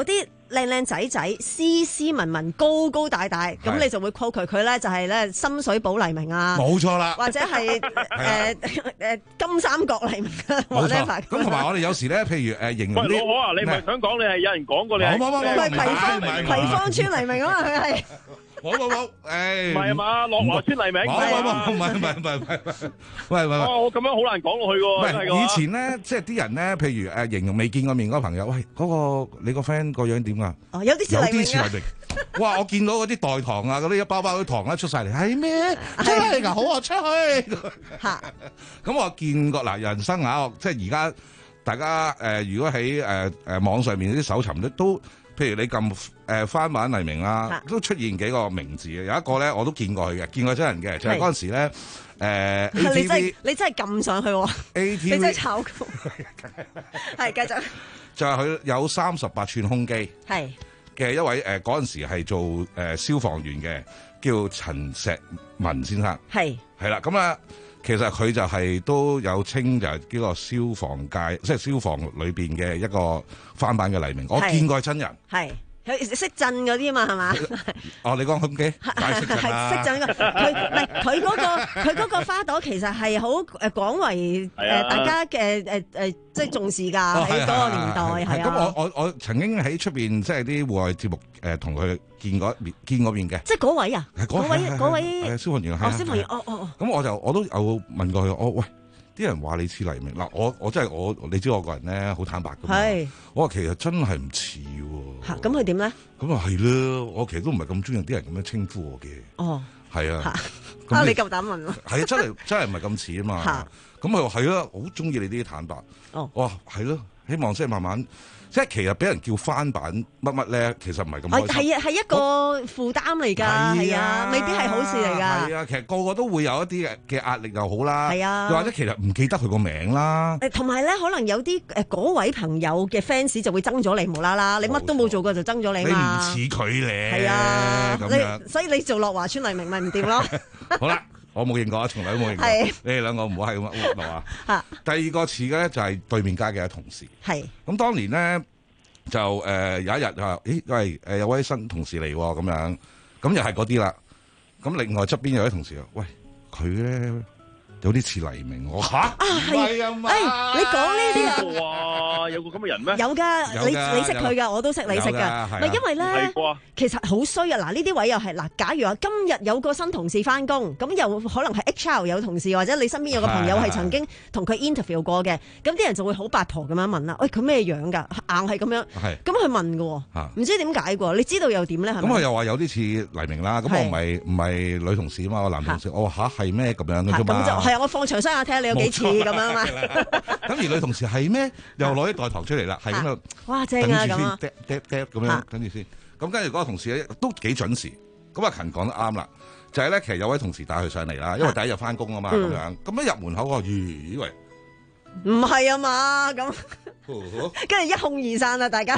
靚靚仔仔、斯斯文文、高高大大，咁你就會 call 佢，佢咧就係咧深水埗黎明啊， 冇錯啦， 或者係誒誒金三角黎明啊， 冇錯。咁同埋我哋有時咧，譬如誒形容啲， 喂，老可啊，你唔係想講你係有人講過你係？ 冇冇冇冇， 唔係葵芳葵芳村黎明啊嘛，佢係。 冇冇冇，誒， 唔係啊嘛，樂華村黎明， 冇冇冇，唔係唔係唔係唔係，喂喂喂， 我咁樣好難講落去喎。 唔係以前咧，即係啲人咧，譬如誒形容未見過面嗰個朋友，喂，嗰個你個 friend 個樣點啊？ 哦，有啲似黎明啊！ 哇！我見到嗰啲代糖啊，嗰啲一包包啲糖咧出晒嚟，係咩？出嚟㗎，好啊，出去嚇！咁我見過嗱，人生啊，即係而家大家誒，如果喺誒誒網上面啲搜尋咧都。譬如你撳誒翻版黎明啦，都出現幾個名字嘅，有一個咧我都見過佢嘅，見過真人嘅，就係嗰陣時咧誒 A T V， 你真係撳上去喎 ，A T V 你真係炒過，係繼續。 就係佢有三十八寸胸肌， 係嘅一位誒嗰陣時係做誒消防員嘅，叫陳石文先生，係係啦，咁啊。其實佢就係都有稱就係呢個消防界，即係消防裏邊嘅一個翻版嘅黎明。我見過真人，係佢識震嗰啲嘛，係嘛？ 哦，你講胸肌，係識震啦。識震佢唔係佢嗰個佢嗰個花朵，其實係好誒廣為誒大家嘅誒誒，即係重視㗎喺嗰個年代係啊。咁我我我曾經喺出邊即係啲戶外節目誒同佢見過面見過面嘅。即係嗰位啊？嗰位嗰位消防員啊？消防員哦哦哦。咁我就我都有問過佢，我喂。啲人話你似黎明嗱，我我真係我你知我個人咧好坦白㗎嘛，我話其實真係唔似喎。嚇，咁佢點咧？咁啊係啦，我其實都唔係咁中意啲人咁樣稱呼我嘅。哦，係啊。啊，你夠膽問咯？係啊，真係真係唔係咁似啊嘛。咁佢話係啦，我好中意你啲坦白。哦，哇，係咯，希望即係慢慢。即係其實俾人叫翻版乜乜咧，其實唔係咁開心。係啊，係一個負擔嚟㗎，係啊，未必係好事嚟㗎。係啊，其實個個都會有一啲嘅壓力又好啦。係啊，又或者其實唔記得佢個名啦。誒，同埋咧，可能有啲誒嗰位朋友嘅 fans 就會憎咗你無啦啦，你乜都冇做過就憎咗你嘛。你唔似佢咧。係啊，咁樣。所以你做樂華村黎明咪唔掂咯。好啦。我冇認過，從來都冇認過。你哋兩個唔好係咁屈落啊！第二個似嘅咧就係對面街嘅同事。係咁當年咧就誒、呃、有一日啊，咦喂誒有位新同事嚟喎咁樣，咁又係嗰啲啦。咁另外側邊有位同事啊，喂佢咧有啲似黎明喎嚇。啊係啊嘛！誒你講呢啲啊？哇！有個咁嘅人咩？有㗎，你你識佢㗎，我都識你識㗎。唔係因為咧，其實好衰啊！嗱，呢啲位又係嗱，假如話今日有個新同事翻工，咁又可能係 H R 有同事，或者你身邊有個朋友係曾經同佢 interview 過嘅，咁啲人就會好八婆咁樣問啦。喂，佢咩樣㗎？硬係咁樣。係。咁佢問㗎喎，唔知點解㗎？你知道又點咧？係咪？咁佢又話有啲似黎明啦。咁我唔係唔係女同事啊嘛，我男同事。我話嚇係咩咁樣嘅啫嘛。咁就係啊！我放長雙眼睇下你有幾似咁樣嘛。咁而女同事係咩？又攞啲袋糖出嚟啦，係咁樣。哇！正啊咁啊。咁樣跟住先。咁跟住嗰個同事咧都幾準時。咁阿勤講得啱啦，就係咧其實有位同事帶佢上嚟啦，因為第一日翻工啊嘛咁樣。咁一入門口我咦以為唔係啊嘛咁，跟住一哄而散啦大家。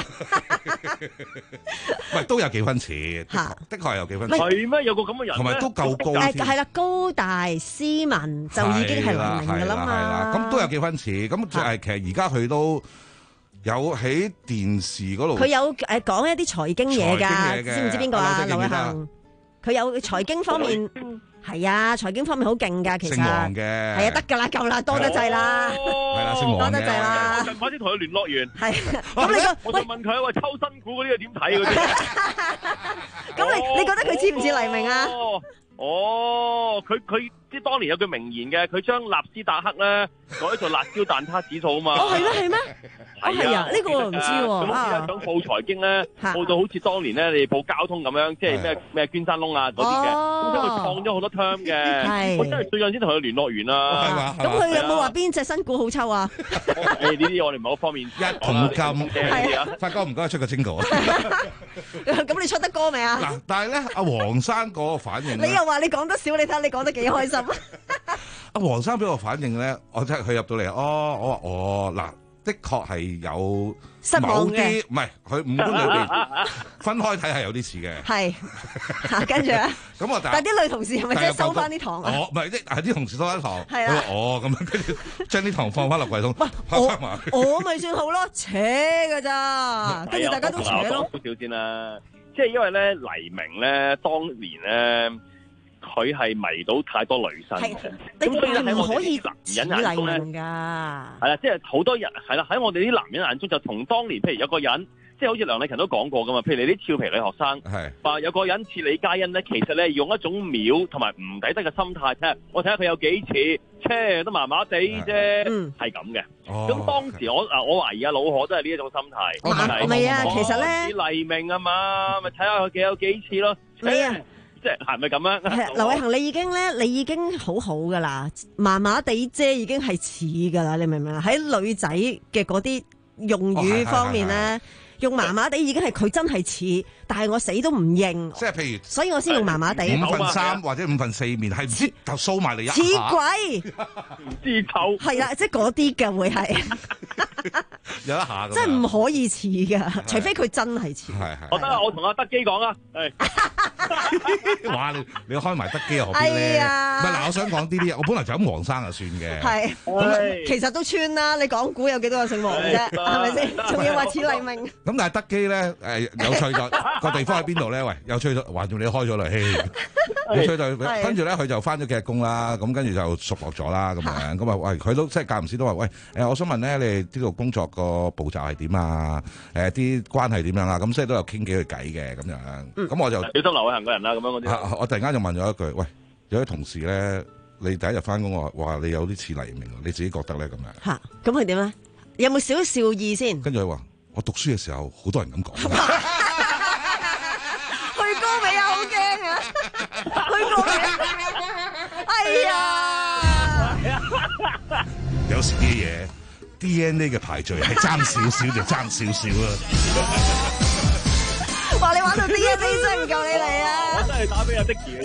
喂，都有幾分似，的確係有幾分似。係咩？有個咁嘅人，同埋都夠高。誒係啦，高大斯文就已經係黎明㗎啦嘛。咁都有幾分似。咁誒其實而家佢都有喺電視嗰度。佢有誒講一啲財經嘢㗎，知唔知邊個啊？劉偉恒。佢有財經方面。係啊，財經方面好勁㗎，其實。姓黃嘅。係啊，得㗎啦，夠啦，多得滯啦。係啦，姓黃嘅。多得滯啦。我近排先同佢聯絡完。係。咁你個，我就問佢話抽新股嗰啲點睇嗰啲？咁你你覺得佢似唔似黎明啊？哦，佢佢即係當年有句名言嘅，佢將納斯達克咧改做辣椒蛋撻指數啊嘛。哦，係咩？係咩？哦，係啊，呢個我唔知喎。咁好似想報財經咧，報到好似當年咧，你報交通咁樣，即係咩咩捐山窿啊嗰啲嘅。咁所以佢創咗好多 term 嘅。我真係最近先同佢聯絡完啦。咁佢有冇話邊隻新股好抽啊？誒，呢啲我哋唔係好方便。一桶金。係啊。發哥唔該出個 jingle 啊。咁你出得歌未啊？嗱，但係咧，阿黃生嗰個反應。你又話你講得少，你睇下你講得幾開心。阿黃生俾我反應咧，我真係佢入到嚟，哦，我話哦嗱。 的確係有失某望嘅啲，唔係佢五官裏邊分開睇係有啲似嘅。 係，嚇跟住咧， 咁我但係啲女同事係咪真係收翻啲糖啊？ 哦，唔係啲係啲同事收翻糖， 係啊佢話哦咁樣，跟住將啲糖放翻落櫃桶，拍翻埋。 我咪算好咯，扯㗎咋，跟住大家都扯咯。 少少先啦，即係因為咧黎明咧當年咧。佢係迷到太多女生嘅，咁所以咧喺我哋啲男人眼中咧，係啦，即係好多人係啦，喺我哋啲男人眼中就同當年，譬如有個人，即係好似梁禮勤都講過噶嘛，譬如你啲俏皮女學生，話有個人似李嘉欣咧，其實咧用一種秒同埋唔抵得嘅心態睇下，我睇下佢有幾似，車都麻麻地啫，係咁嘅。咁當時我啊，我懷疑阿老何都係呢一種心態， 唔係啊，其實咧似黎明啊嘛，咪睇下佢幾有幾似咯， 你啊。 即係係咪咁樣？ 劉偉恒，你已經咧，你已經好好噶啦，麻麻地啫，已經係似噶啦，你明唔明啊？喺女仔嘅嗰啲用語方面咧，哦、用麻麻地已經係佢真係似，但係我死都唔認。 即係譬如， 所以我先用麻麻地。 五分三或者五分四面係唔知就掃埋你一下。 似鬼， 唔知醜。 係啦，即係嗰啲嘅會係。 有一下， 即係唔可以似噶，除非佢真係似。 係係。 我得啦，我同阿德基講啊，係。 哇！你你開埋德基又何必咧？唔係嗱，我想講啲啲，我本來就咁黃生就算嘅。 係。咁其實都穿啦，你講估有幾多個姓黃啫？係咪先？仲要話似黎明。 咁但係德基咧，誒有趣咗個地方喺邊度咧？喂，有趣咗，話住你開咗嚟，有趣就跟住咧，佢就翻咗幾日工啦。咁跟住就熟絡咗啦，咁樣咁啊，喂，佢都即係間唔時都話，喂，誒，我想問咧，你呢度工作個步驟係點啊？誒，啲關係點樣啊？咁即係都有傾幾句偈嘅咁樣。咁我就小心劉偉恒個人啦，咁樣嗰啲。 我突然間就問咗一句，喂，有啲同事咧，你第一日翻工話話你有啲似黎明，你自己覺得咧咁樣？ 嚇，咁佢點咧？有冇少少笑意先？ 跟住佢話：我讀書嘅時候，好多人咁講。 去歌尾啊，好驚啊！去歌尾啊！哎呀！ 有時啲嘢 D N A 嘅排序係爭少少就爭少少啦。 哇！你玩到 D N A 真係唔夠你嚟啊！ 我真係打俾阿 Dicky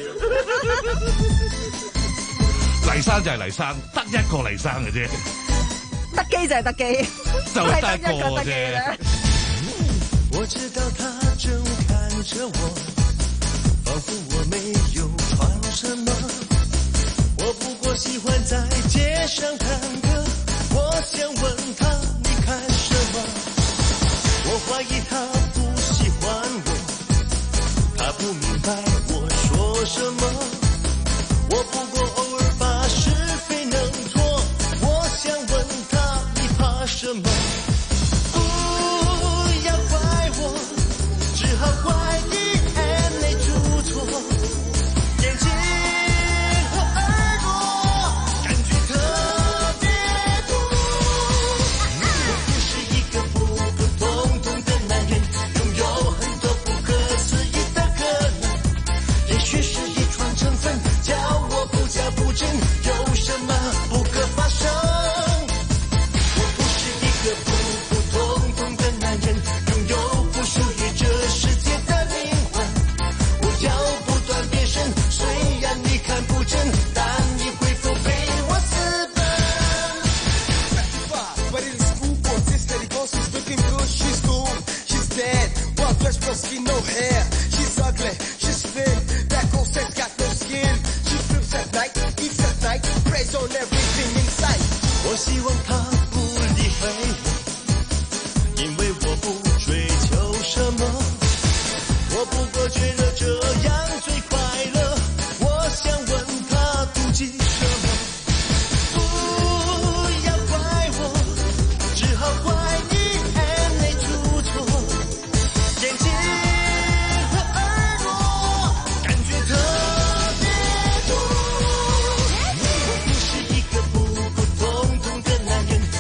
黎生就係黎生，得一個黎生嘅啫。 德基就係德基， 就係得一個德基啫。 我知道他正看着我，仿佛我沒有闖什麼。我不過喜歡在街上看歌，我想問他你看什麼？我懷疑他不喜歡我，他不明白我說什麼。我不過偶爾把是非弄錯，我想問他你怕什麼？不要怪我，只好怪你眼淚出錯，眼睛和耳朵感覺特別多。我不是一個普普通通的男人，擁有很多不可思議的可能，也許是遺傳成分叫我不矯不正，有什麼不可發生？我不是一個普普通通的男人，擁有不屬於這世界的靈魂，我要不斷變身，雖然你看不真，但你會否陪我私奔？But in school, boy, this lady boss is looking good, she's cool, she's dead, well dressed, no skin, no hair, she's ugly, she's thin, that girl says got no skin, she sleeps at night, eats at night, preys on everything in sight. 我希望她不理會我，因為我不追求什麼，我不過覺得這樣最快樂。我想問她妒忌什麼？不要怪我，只好怪你眼淚出錯，眼睛和耳朵感覺特別多。我不是一個普普通通的男人。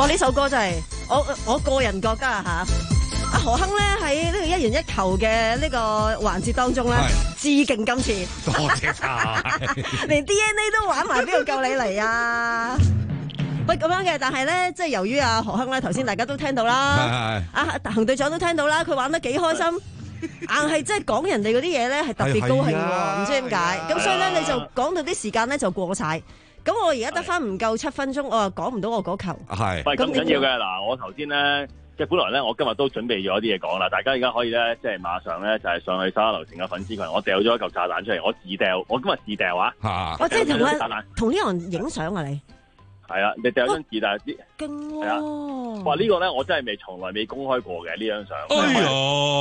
呢首歌真係我我個人覺得啊嚇，阿何鏗咧喺呢個一人一球嘅呢個環節當中咧，致敬今次。 多謝晒， 連 D N A 都玩埋，邊度夠你嚟啊？喂，咁樣嘅，但係咧，即係由於阿何鏗咧，頭先大家都聽到啦，阿行隊長都聽到啦，佢玩得幾開心。硬係即係講人哋嗰啲嘢咧，係特別高興喎，唔知點解。咁所以咧，你就講到啲時間咧就過晒。咁我而家得翻唔夠七分鐘，我又講唔到我嗰球。 係，喂，咁唔緊要嘅。嗱，我頭先咧，即係本來咧，我今日都準備咗啲嘢講啦。大家而家可以咧，即係馬上咧，就係上去沙樓城嘅粉絲群，我掉咗一嚿炸彈出嚟，我自掉，我今日自掉啊！ 我即係同我同呢個人影相啊！你係啊，你掉張自彈啲， 勁喎！ 係啊，哇！呢個咧，我真係未從來未公開過嘅呢張相。 哎呀！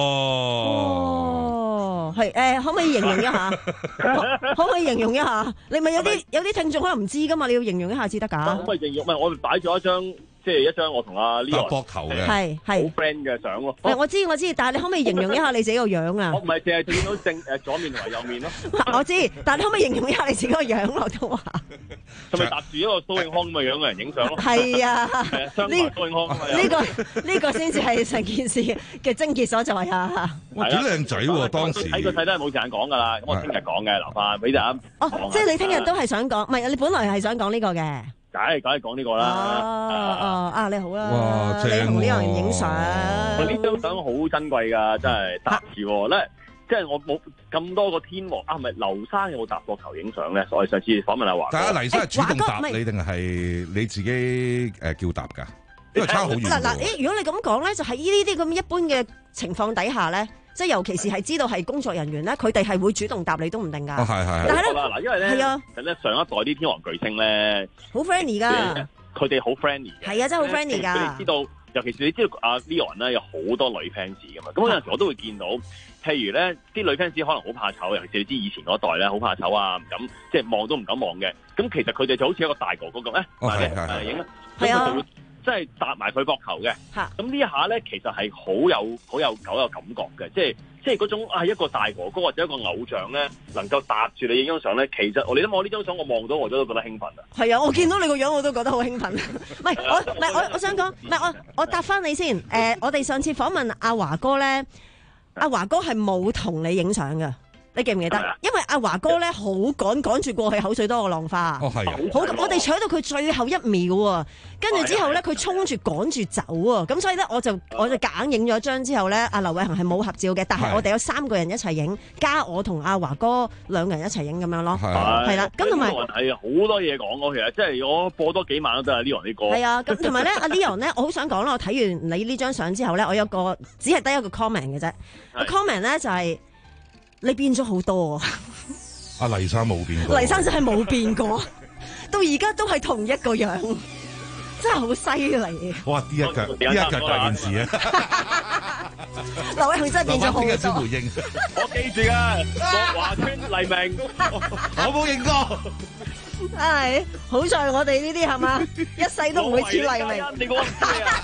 哦，係誒，可唔可以形容一下？可唔可以形容一下？你咪有啲有啲聽眾可能唔知噶嘛，你要形容一下至得㗎。 可唔可以形容？唔係我擺咗一張，即係一張我同阿 Leon 膊頭嘅， 係係好 friend 嘅相咯。 我知我知，但係你可唔可以形容一下你自己個樣啊？ 我唔係淨係見到正誒左面同埋右面咯。 我知，但係你可唔可以形容一下你自己個樣落到話？ 係咪搭住一個蘇永康咁嘅樣嘅人影相咯？ 係啊， 呢蘇永康呢個呢個先至係成件事嘅症結所在啊！ 哇，幾靚仔喎！當時睇個睇都係冇時間講㗎啦，咁我聽日講嘅，留翻俾大家。 哦，即係你聽日都係想講，唔係你本來係想講呢個嘅。 梗係梗係講呢個啦。 哦哦啊，你好啦， 哇， 你同呢個人影相。 呢張相好珍貴㗎，真係搭住咧。即係我冇咁多個天王啊，係咪劉生有冇搭膊頭影相咧？我哋上次訪問阿華哥， 但係黎生係主動搭你定係你自己誒叫搭㗎？因為差好遠。 嗱嗱，誒，如果你咁講咧，就喺呢啲咁一般嘅情況底下咧，即係尤其是係知道係工作人員咧，佢哋係會主動搭你都唔定㗎。 哦，係係。 但係咧，嗱，因為咧，係啊，其實咧上一代啲天王巨星咧， 好 friendly 㗎， 佢哋好 friendly。 係啊，真係好 friendly 㗎。 佢哋知道，尤其是你知道阿 Leon 咧有好多女 fans 㗎嘛，咁有陣時我都會見到。譬如咧，啲女 fans 可能好怕醜，尤其是你知以前嗰代咧好怕醜啊，唔敢即係望都唔敢望嘅。咁其實佢哋就好似一個大哥哥咁咧，係係影啦，咁佢就會即係搭埋佢膊頭嘅。咁呢一下咧，其實係好有好有好有感覺嘅，即係即係嗰種啊一個大哥哥或者一個偶像咧，能夠搭住你影張相咧，其實我你諗我呢張相我望到我都覺得興奮啊！ 係啊，我見到你個樣我都覺得好興奮。唔係我唔係我我想講，唔係我我答翻你先。誒，我哋上次訪問阿華哥咧。阿華哥係冇同你影相㗎，你記唔記得？因為阿華哥咧好趕趕住過去，口水多過浪花。 哦，係啊！ 好，我哋搶到佢最後一秒啊！跟住之後咧，佢衝住趕住走啊！咁所以咧，我就我就夾硬影咗張之後咧，阿劉偉恒係冇合照嘅，但係我哋有三個人一齊影，加我同阿華哥兩個人一齊影咁樣咯。係啦，咁同埋係好多嘢講咯，其實即係我播多幾晚都得啊！Leon 啲歌係啊，咁同埋咧，阿 Leon 咧，我好想講啦，我睇完你呢張相之後咧，我有個只係得一個 comment 嘅啫。個 comment 咧就係你變咗好多啊！ 阿黎生冇變過， 黎生真係冇變過，到而家都係同一個樣，真係好犀利！ 哇！呢一腳呢一腳大件事啊！ 劉偉恒真係變咗好多。 先回應， 我記住啊，國華村黎明， 我冇認過。 係好在我哋呢啲係嘛，一世都唔會似黎明。 你講咩啊？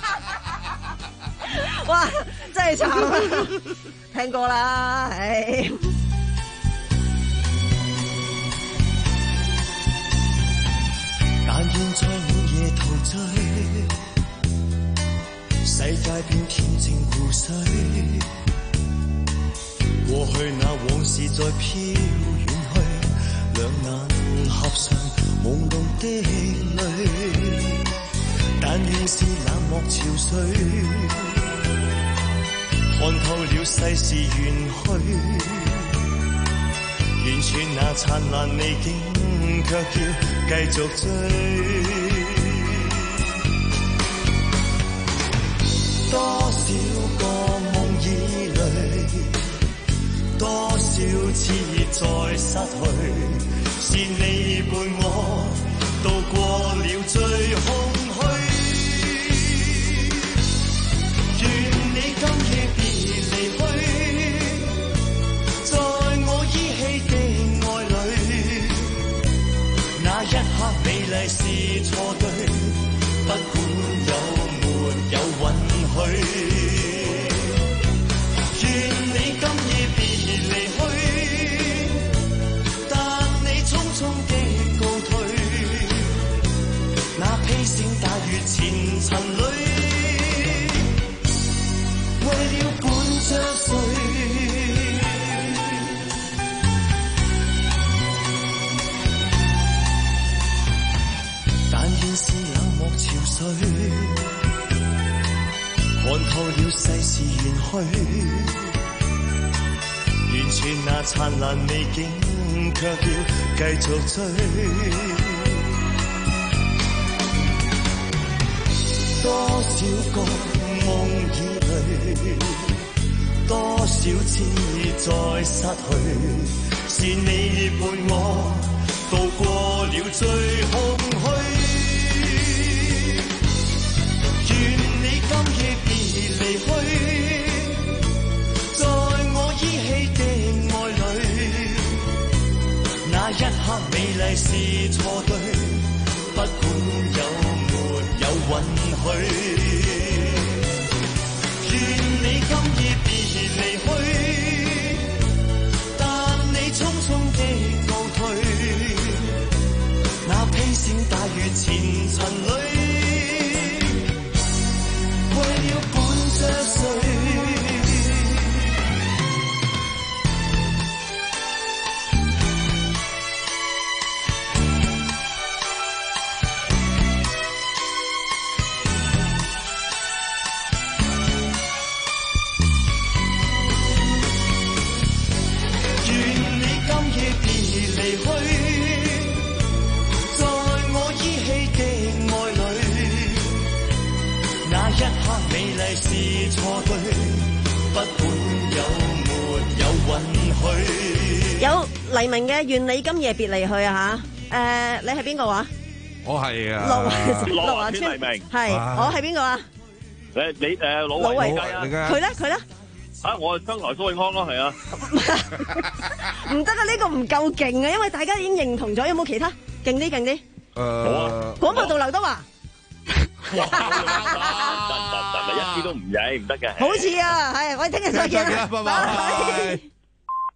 哇！真係慘啊！聽過啦，唉。 但現在午夜陶醉，世界變恬靜湖水，過去那往事再飄遠去，兩眼合上朦朧的淚，但願是冷漠潮水，看透了世事遠去，完全那燦爛美景，卻要繼續追。多少個夢已累，多少次再失去，是你伴我渡過了最空虛。願你今夜別離去，在我依稀的愛裡，那一刻美麗是錯對，不管有沒有允許。願你今夜別離去，但你匆匆的告退，那披星戴月前塵裏。 完全那燦爛美景，卻要繼續追。多少個夢已累，多少次再失去，是你陪我渡過了最空虛。願你今夜別離去，在我依稀的愛侶，那一刻美麗是錯對，不管有沒有允許。願你今夜別離去，但你匆匆的告退，那披星戴月前塵裏，為了伴着誰？是錯對，不管有沒有允許。 有黎明嘅《願你今夜別離去》啊嚇，誒你係邊個話？ 我係啊， 羅華村黎明，係我係邊個啊？ 誒你誒老維嚟㗎， 佢咧佢咧啊我係將來蘇永康咯，係啊， 唔得啊！呢個唔夠勁啊，因為大家已經認同咗，有冇其他勁啲勁啲？ 誒好啊！ 廣播道劉德華。 哇！一啲都唔曳，唔得嘅。 好似啊，係，我哋聽日再見啦， 拜拜。